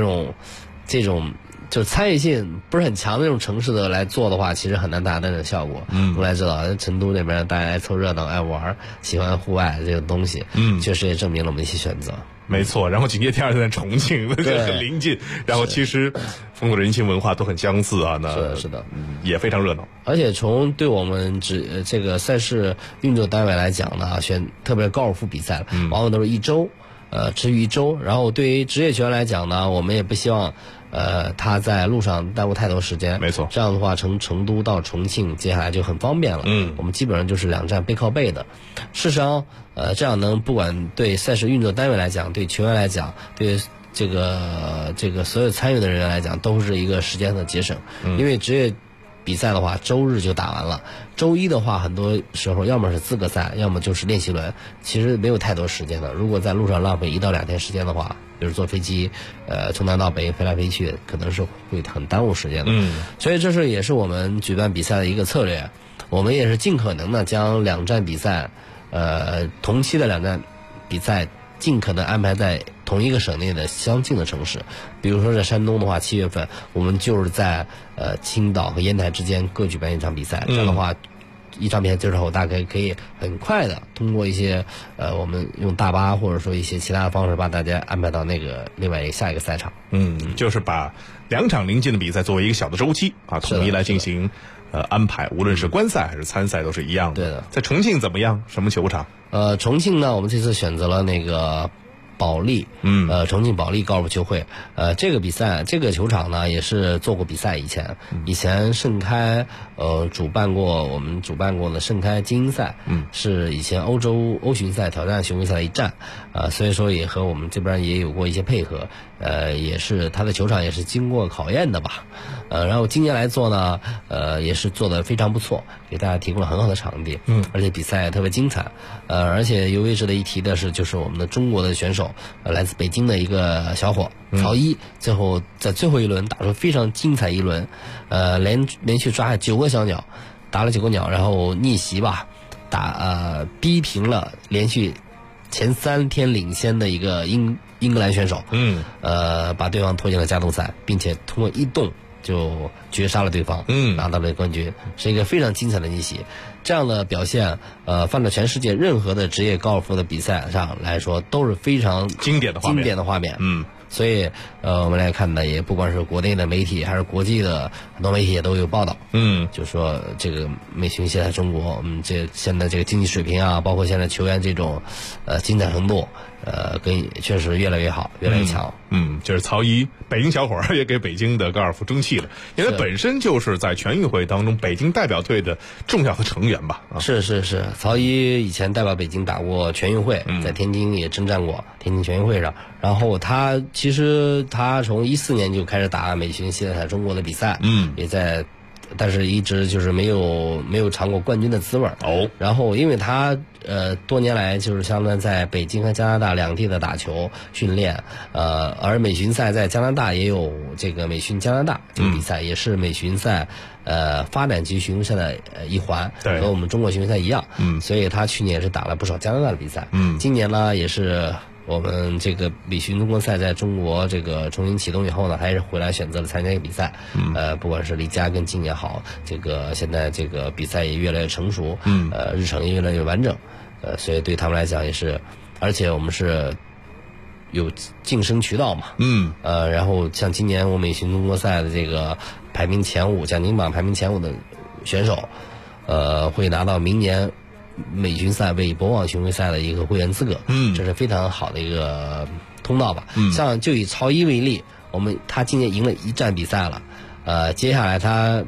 就参与性不是很强的这种城市的来做的话，其实很难达到那种效果。我们来知道，成都那边大家爱凑热闹、爱玩、喜欢户外这个东西，确实也证明了我们一些选择。 没错，然后紧接第二天在重庆，很临近，然后其实风土人情文化都很相似啊，那是的， 也非常热闹。 而且从对我们这个赛事运作单位来讲呢，特别高尔夫比赛，往往都是1周，持续1周。然后对于职业球员来讲呢，我们也不希望他在路上耽误太多时间。 没错， 这样的话从成都到重庆接下来就很方便了。我们基本上就是2站背靠背的。事实上，这样不管对赛事运作单位来讲，对球员来讲，对这个所有参与的人员来讲，都是一个时间的节省。因为职业比赛的话，周日就打完了，周一的话，很多时候要么是资格赛，要么就是练习轮，其实没有太多时间的。如果在路上浪费1到2天时间的话，比如坐飞机，从南到北飞来飞去，可能是会很耽误时间的。所以这也是我们举办比赛的一个策略。我们也是尽可能的将2站比赛，同期的2站比赛，尽可能安排在同一个省内的相近的城市。比如说在山东的话，7月份我们就是在青岛和烟台之间各举办1场比赛。这样的话，1场比赛结束后，大概可以很快的通过一些我们用大巴或者说一些其他的方式，把大家安排到另外下一个赛场。 就是把2场临近的比赛作为一个小的周期啊，统一来进行安排，无论是观赛还是参赛都是一样的。 对的。 在重庆怎么样？什么球场？ 重庆呢，我们这次选择了那个保利，重庆保利高尔夫球会。这个比赛，这个球场呢也是做过比赛。以前盛开我们主办过的盛开精英赛，是以前欧巡赛挑战巡回赛的一站，所以说也和我们这边也有过一些配合，也是它的球场也是经过考验的吧。然后今年来做呢，也是做得非常不错，给大家提供了很好的场地，而且比赛特别精彩。而且尤为值得一提的是，就是我们的中国的选手，来自北京的一个小伙曹一，最后在最后一轮打出非常精彩一轮，连续抓下9个小鸟，打了9个鸟，然后逆袭吧，逼平了连续前3天领先的一个英格兰选手，把对方拖进了加动赛，并且通过1动就绝杀了对方，拿到了冠军，是一个非常精彩的逆袭。这样的表现，放在全世界任何的职业高尔夫的比赛上来说，都是非常经典的画面。 所以我们来看呢，也不管是国内的媒体还是国际的很多媒体也都有报道，就说这个美巡现在中国，我们现在这个经济水平啊，包括现在球员这种精彩程度，确实越来越好，越来越强。 就是曹一，北京小伙儿也给北京的高尔夫争气了，因为本身就是在全运会当中北京代表队的重要的成员吧。 是，曹一以前代表北京打过全运会，在天津也征战过天津全运会上。然后他从14年就开始打美巡系列赛中国的比赛，但是一直就是没有尝过冠军的滋味。然后因为他多年来就是相当于在北京和加拿大两地的打球训练，而美巡赛在加拿大也有这个美巡加拿大这个比赛，也是美巡赛发展级巡回赛的一环，和我们中国巡回赛一样。所以他去年也是打了不少加拿大的比赛。今年呢也是我们这个美巡中国赛在中国这个重新启动以后呢，还是回来选择了参加一个比赛。不管是离家更近也好，这个现在这个比赛也越来越成熟，日程也越来越完整，所以对他们来讲也是，而且我们是有晋升渠道嘛。然后像今年我美巡中国赛的这个排名前5，奖金榜排名前5的选手，会拿到明年美巡赛为博网巡回赛的一个会员资格，这是非常好的一个通道吧。像就以曹一为例，他今年赢了1站比赛了，接下来他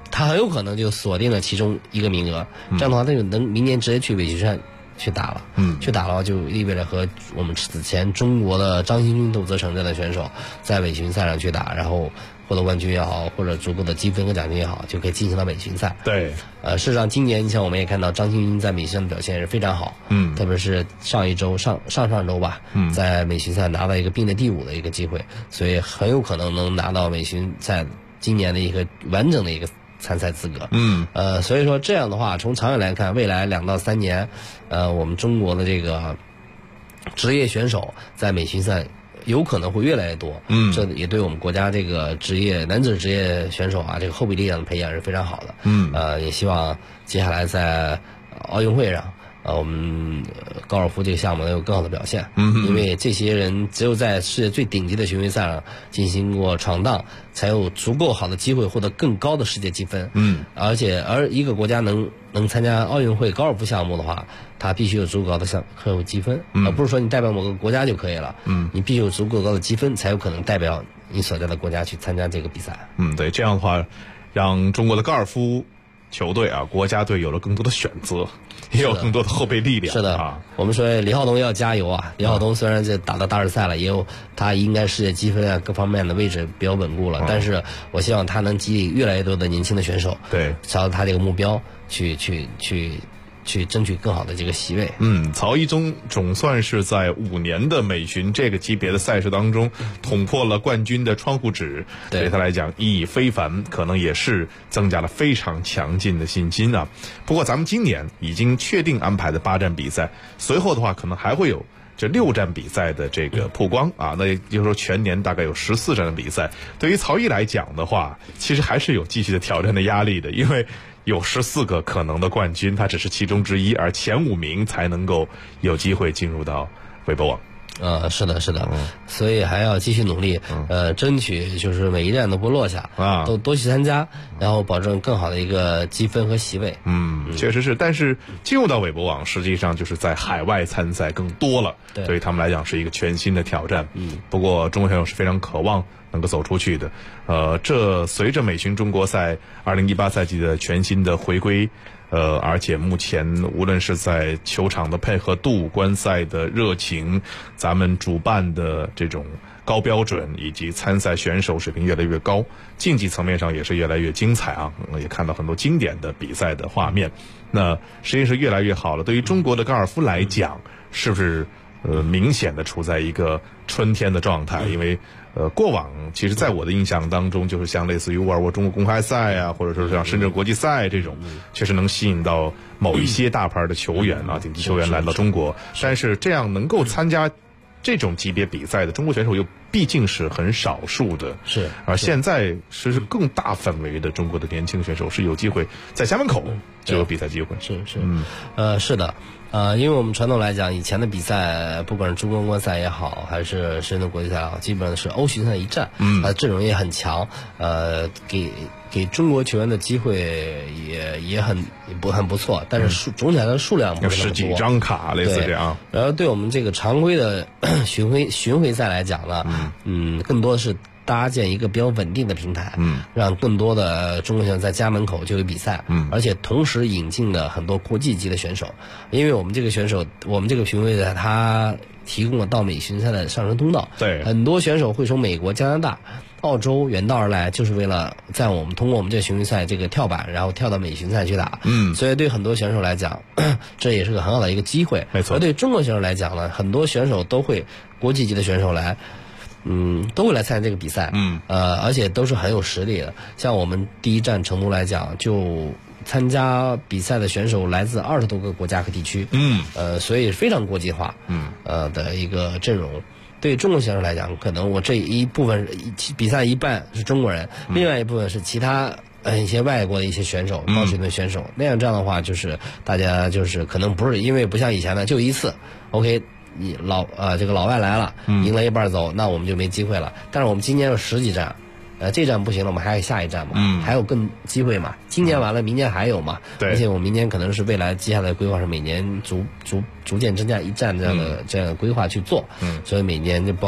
他很有可能就锁定了其中一个名额，这样的话他就能明年直接去北巡赛去打了。去打的话就意味着和我们此前中国的张新军、窦泽成这样的选手在北巡赛上去打，然后获得冠军也好，或者足够的积分和奖金也好，就可以进行到美巡赛。 对， 事实上今年你像我们也看到张新军在美巡赛的表现也是非常好，特别是上上周吧，在美巡赛拿到一个并列第5的一个机会，所以很有可能能拿到美巡赛今年的一个完整的一个参赛资格。所以说这样的话，从长远来看，未来2到3年，我们中国的这个职业选手在美巡赛有可能会越来越多。这也对我们国家这个男子职业选手啊，这个后备力量的培养是非常好的。也希望接下来在奥运会上，我们高尔夫这个项目能有更好的表现。因为这些人只有在世界最顶级的巡回赛上进行过闯荡，才有足够好的机会获得更高的世界积分。而一个国家能参加奥运会高尔夫项目的话，它必须有足够高的客户积分，而不是说你代表某个国家就可以了。你必须有足够高的积分，才有可能代表你所在的国家去参加这个比赛。 对，这样的话，让中国的高尔夫球队啊，国家队有了更多的选择，也有更多的后备力量。 是的，我们说李浩东要加油啊！李浩东虽然这打到大师赛了，也有他应该世界积分啊各方面的位置比较稳固了，但是我希望他能激励越来越多的年轻的选手， 对，朝着他这个目标去争取更好的这个席位。 曹一中总算是在5年的美巡这个级别的赛事当中捅破了冠军的窗户纸，对他来讲意义非凡，可能也是增加了非常强劲的信心啊。不过咱们今年已经确定安排的8站比赛，随后的话可能还会有这6站比赛的这个曝光啊，那也就是说全年大概有14站的比赛。对于曹毅来讲的话，其实还是有继续的挑战的压力的，因为有14个可能的冠军，他只是其中之一，而前5名才能够有机会进入到韦伯网。 是的，所以还要继续努力，争取就是每一站都不落下啊，都多去参加，然后保证更好的一个积分和席位。 确实是，但是进入到韦伯网，实际上就是在海外参赛更多了，对于他们来讲是一个全新的挑战。不过中国选手是非常渴望能够走出去的。这随着美巡中国赛2018赛季的全新的回归。而且目前无论是在球场的配合度、观赛的热情，咱们主办的这种高标准，以及参赛选手水平越来越高，竞技层面上也是越来越精彩啊！也看到很多经典的比赛的画面，那实际是越来越好了。对于中国的高尔夫来讲，是不是明显的处在一个春天的状态？因为过往其实在我的印象当中，就是像类似于沃尔沃中国公开赛啊，或者说是像深圳国际赛这种，确实能吸引到某一些大牌的球员啊，顶级球员来到中国。但是这样能够参加这种级别比赛的中国选手又毕竟是很少数的。 是， 而现在是更大范围的中国的年轻选手是有机会在家门口就有比赛机会。 是的。因为我们传统来讲，以前的比赛，不管是中国公开赛也好，还是深圳国际赛也好，基本上是欧巡赛一战，阵容也很强，给中国球员的机会也很不错，但是总体来说数量不是那么多， 有10几张卡类似这样。 然后对我们这个常规的巡回赛来讲呢，更多的是搭建一个比较稳定的平台，让更多的中国选手在家门口就有比赛，而且同时引进了很多国际级的选手，因为我们这个巡回赛它提供了到美巡赛的上升通道， 对， 很多选手会从美国、加拿大、澳洲远道而来，就是为了通过我们这个巡回赛这个跳板，然后跳到美巡赛去打。所以对很多选手来讲，这也是个很好的一个机会。 没错。 而对中国选手来讲呢，很多选手都会国际级的选手来。都会来参加这个比赛，而且都是很有实力的。像我们第一站成都来讲，就参加比赛的选手来自20多个国家和地区，所以非常国际化，的一个阵容。对中国选手来讲，可能我这一部分比赛一半是中国人，另外一部分是其他一些外国的一些选手，高水平选手。这样的话，就是大家就是可能不是因为不像以前的就一次 ，OK。你这个老外来了，赢了一半走，那我们就没机会了。但是我们今年有10几站，这站不行了，我们还有下一站嘛，还有更机会嘛。今年完了，明年还有嘛。而且我们明年可能是未来接下来的规划是每年逐渐增加一站这样的规划去做。所以每年就包括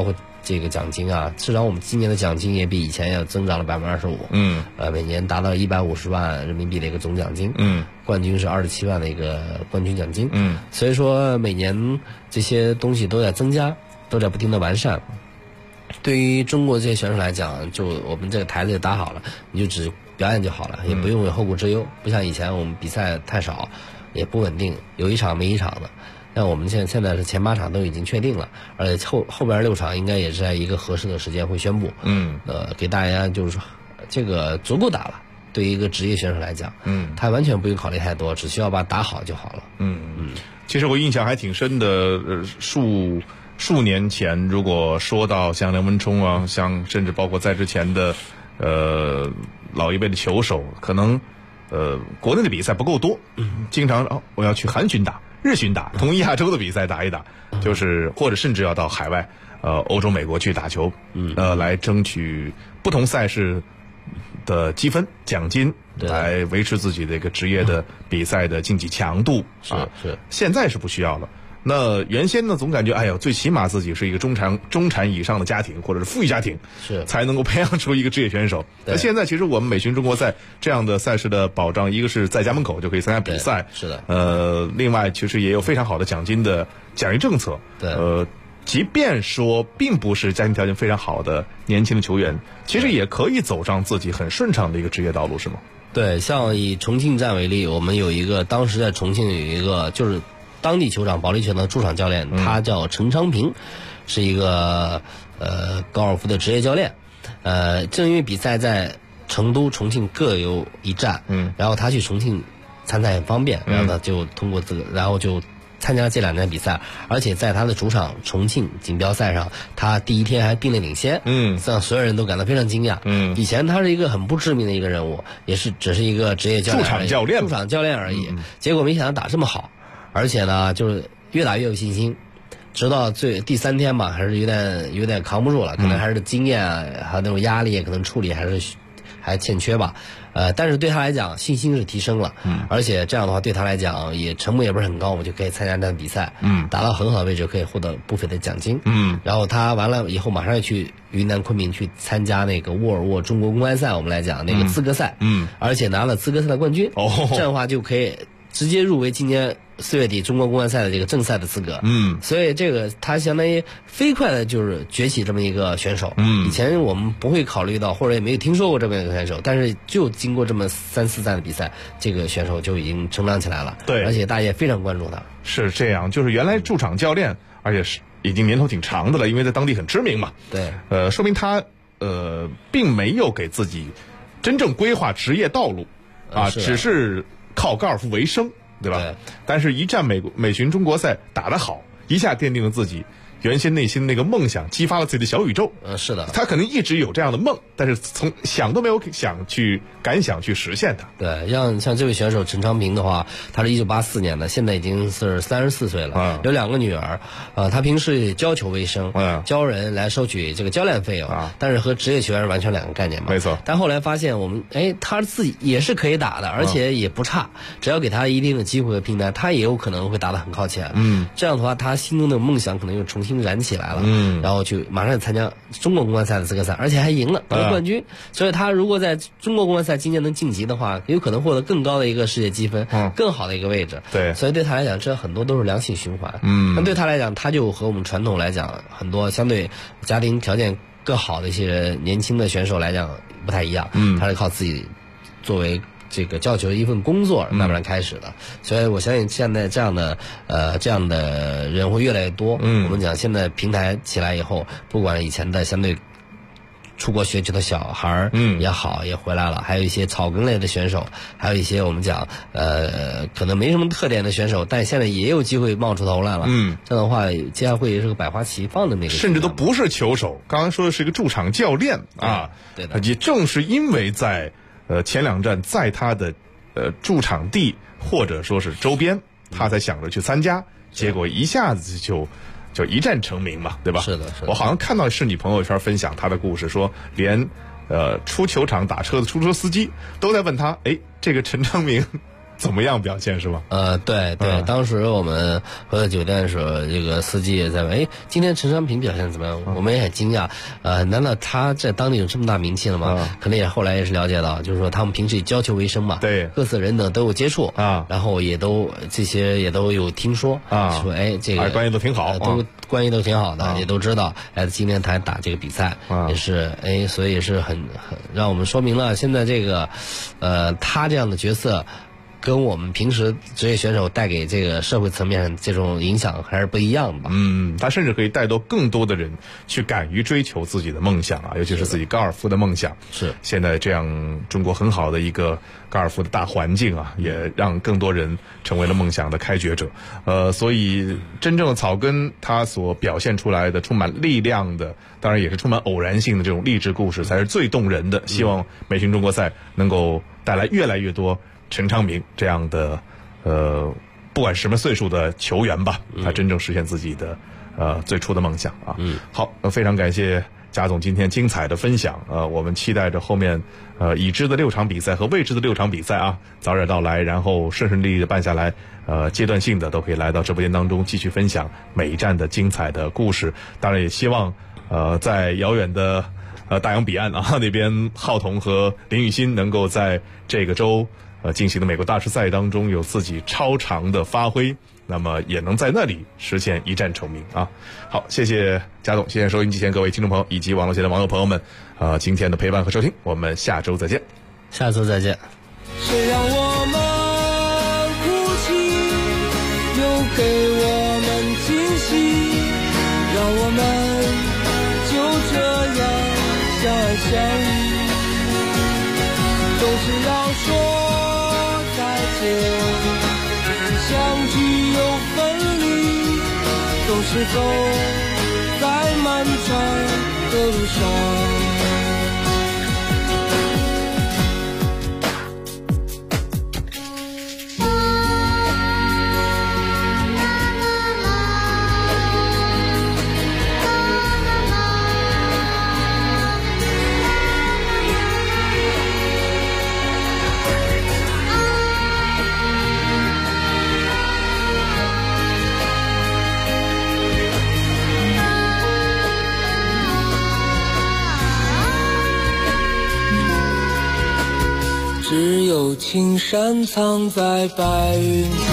这个奖金啊，至少我们今年的奖金也比以前要增长了25%。每年达到150万人民币的一个总奖金。冠军是27万的一个冠军奖金。所以说每年这些东西都在增加，都在不停的完善。对于中国这些选手来讲，就我们这个台子也搭好了，你就只表演就好了，也不用有后顾之忧。不像以前我们比赛太少，也不稳定，有一场没一场的。那我们现在是前8场都已经确定了，而且后边6场应该也是在一个合适的时间会宣布。给大家就是说这个足够打了。对于一个职业选手来讲，他完全不用考虑太多，只需要把打好就好了。 其实我印象还挺深的，数年前，如果说到像梁文冲啊，像甚至包括在之前的老一辈的球手，可能国内的比赛不够多，经常我要去韩巡打、日巡打，同亚洲的比赛打一打，就是或者甚至要到海外欧洲、美国去打球，来争取不同赛事的积分奖金，来维持自己的一个职业的比赛的竞技强度。 是现在是不需要了。那原先呢，总感觉哎呦，最起码自己是一个中产以上的家庭，或者是富裕家庭，才能够培养出一个职业选手。那现在其实我们美巡中国赛这样的赛事的保障，一个是在家门口就可以参加比赛， 是的。 另外其实也有非常好的奖金的奖励政策。即便说并不是家庭条件非常好的年轻的球员，其实也可以走上自己很顺畅的一个职业道路，是吗？ 对，像以重庆站为例，我们有一个当时在重庆有一个就是当地球场保利球场的驻场教练，他叫陈昌平，是一个高尔夫的职业教练。正因为比赛在成都、重庆各有一站，然后他去重庆参赛很方便，然后他就通过这个，然后就参加这2站比赛，而且在他的主场重庆锦标赛上，他第一天还并了领先，让所有人都感到非常惊讶。以前他是一个很不知名的一个人物，也是只是一个职业教练，驻场教练而已。结果没想到打这么好，而且呢，就是越打越有信心。直到第3天吧，还是有点扛不住了，可能还是经验啊，还有那种压力，可能处理还欠缺吧。但是对他来讲，信心是提升了，而且这样的话对他来讲也成本也不是很高，我们就可以参加这样的比赛，达到很好的位置，可以获得不菲的奖金。然后他完了以后，马上要去云南昆明去参加那个沃尔沃中国公开赛，我们来讲那个资格赛，而且拿了资格赛的冠军，这样的话就可以直接入围今年4月底中国公开赛的这个正赛的资格。所以这个他相当于飞快的就是崛起这么一个选手。以前我们不会考虑到，或者也没有听说过这么一个选手，但是就经过这么3、4站的比赛，这个选手就已经成长起来了。对，而且大家也非常关注他。 是这样，就是原来驻场教练，而且是已经年头挺长的了，因为在当地很知名嘛。 对， 说明他并没有给自己真正规划职业道路只是靠高尔夫为生，对吧？对。但是一战美巡中国赛打得好，一下奠定了自己原先内心那个梦想，激发了自己的小宇宙。 是的。 他可能一直有这样的梦，但是从想都没有敢想去实现它。 对，像这位选手陈昌平的话，他是1984年的，现在已经是34岁了，有2个女儿。他平时以教球为生，教人来收取这个教练费用，但是和职业球员是完全2个概念嘛。 没错。 但后来发现他自己也是可以打的，而且也不差，只要给他一定的机会和平台，他也有可能会打得很靠前。这样的话，他心中的梦想可能又重新燃起来了。然后就马上参加中国公开赛的资格赛，而且还赢了，得了冠军。所以他如果在中国公开赛今年能晋级的话，有可能获得更高的一个世界积分，更好的一个位置。 对， 所以对他来讲，这很多都是良性循环。那对他来讲，他就和我们传统来讲，很多相对家庭条件更好的一些年轻的选手来讲不太一样。他是靠自己作为这个教球的一份工作慢慢开始的，所以我相信现在这样的人会越来越多。我们讲现在平台起来以后，不管以前的相对出国学球的小孩也好，也回来了，还有一些草根类的选手，还有一些我们讲可能没什么特点的选手，但现在也有机会冒出头来了。这样的话，接下来会是个百花齐放的那个， 甚至都不是球手。刚刚说的是一个驻场教练啊， 对的。 也正是因为在前2站在他的驻场地或者说是周边，他才想着去参加，结果一下子就一战成名嘛，对吧？ 是的。 我好像看到是你朋友圈分享他的故事，说连出球场打车的出租车司机都在问他，这个陈昌明怎么样表现是吧？ 对，当时我们回到酒店的时候，这个司机也在问，今天陈昌平表现怎么样？我们也很惊讶，难道他在当地有这么大名气了吗？可能也后来也是了解到，就是说他们平时以教球为生嘛， 对， 各色人等都有接触然后也都这些也都有听说说这个关系都挺好， 都关系都挺好的，也都知道来今天台打这个比赛也是所以是很让我们说明了现在这个他这样的角色跟我们平时职业选手带给这个社会层面上这种影响还是不一样的吧。 他甚至可以带动更多的人去敢于追求自己的梦想尤其是自己高尔夫的梦想。 是现在这样中国很好的一个高尔夫的大环境也让更多人成为了梦想的开掘者。所以真正的草根他所表现出来的充满力量的，当然也是充满偶然性的这种励志故事才是最动人的。希望美巡中国赛能够带来越来越多陈昌明这样的不管什么岁数的球员吧，他真正实现自己的最初的梦想好，非常感谢贾总今天精彩的分享。我们期待着后面已知的6场比赛和未知的6场比赛早点到来，然后顺顺利利的办下来。阶段性的都可以来到直播间当中继续分享每一站的精彩的故事。当然也希望在遥远的大洋彼岸那边浩彤和林雨欣能够在这个周进行的美国大师赛当中有自己超常的发挥，那么也能在那里实现一战成名好，谢谢贾总，谢谢收音机前各位听众朋友以及网络前的网友朋友们今天的陪伴和收听，我们下周再见。 下周再见。 谁让我们哭泣，又给我们惊喜，让我们就这样相爱相依，总是要说再见，相聚又分离，总是走在漫长的路上。只有青山藏在白云间，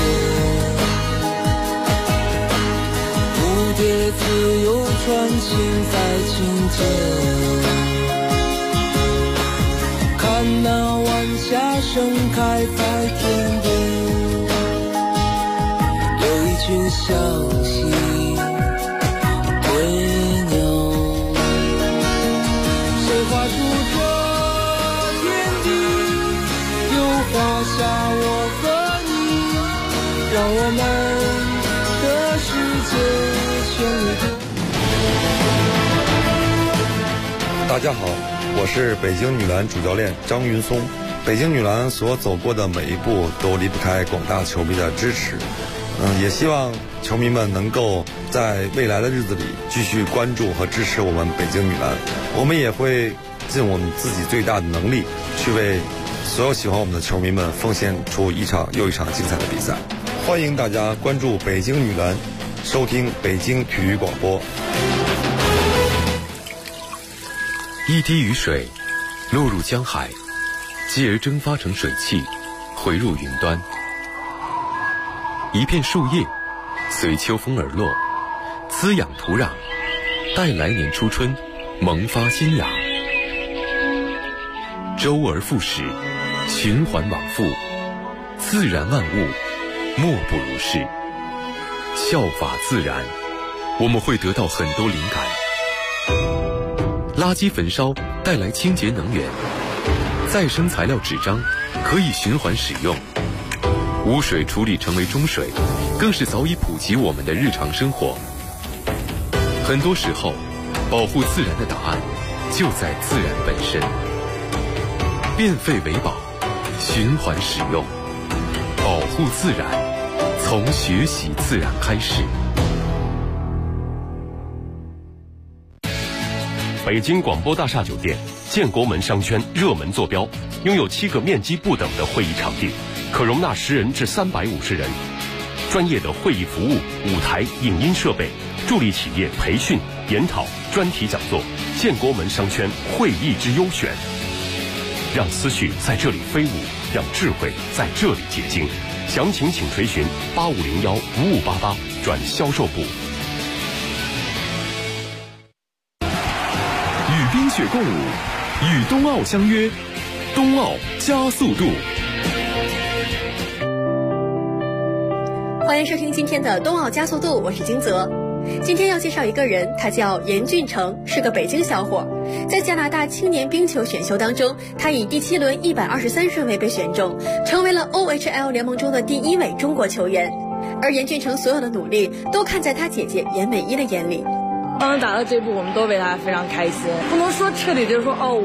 蝴蝶自由穿行在青间，看那晚霞盛开在天边，有一群向西归鸟，谁画出这天地，画下我和你，让我们的世界绚丽。 大家好，我是北京女篮主教练张云松。北京女篮所走过的每一步都离不开广大球迷的支持。也希望球迷们能够在未来的日子里继续关注和支持我们北京女篮。我们也会尽我们自己最大的能力去为所有喜欢我们的球迷们奉献出一场又一场精彩的比赛。欢迎大家关注北京女篮，收听北京体育广播。 一滴雨水落入江海，继而蒸发成水汽，回入云端。一片树叶随秋风而落，滋养土壤，待来年初春萌发新芽。周而复始，循环往复，自然万物莫不如是。效法自然，我们会得到很多灵感。垃圾焚烧带来清洁能源，再生材料纸张可以循环使用，污水处理成为中水，更是早已普及我们的日常生活。很多时候，保护自然的答案就在自然本身。变废为宝，循环使用，保护自然，从学习自然开始。 北京广播大厦酒店建国门商圈热门坐标，拥有7个面积不等的会议场地， 可容纳10人至350人。专业的会议服务、舞台、影音设备，助力企业培训、研讨、专题讲座，建国门商圈会议之优选。让思绪在这里飞舞，让智慧在这里结晶。详情请垂询8501-5588转销售部。 与冰雪共舞，与冬奥相约，冬奥加速度。 欢迎收听今天的冬奥加速度，我是金泽。今天要介绍一个人，他叫严俊成，是个北京小伙。在加拿大青年冰球选秀当中，他以第7轮123顺位被选中，成为了 OHL 联盟中的第1位中国球员。而严俊成所有的努力都看在他姐姐严美一的眼里。 打到这步，我们都为他非常开心，不能说彻底就是说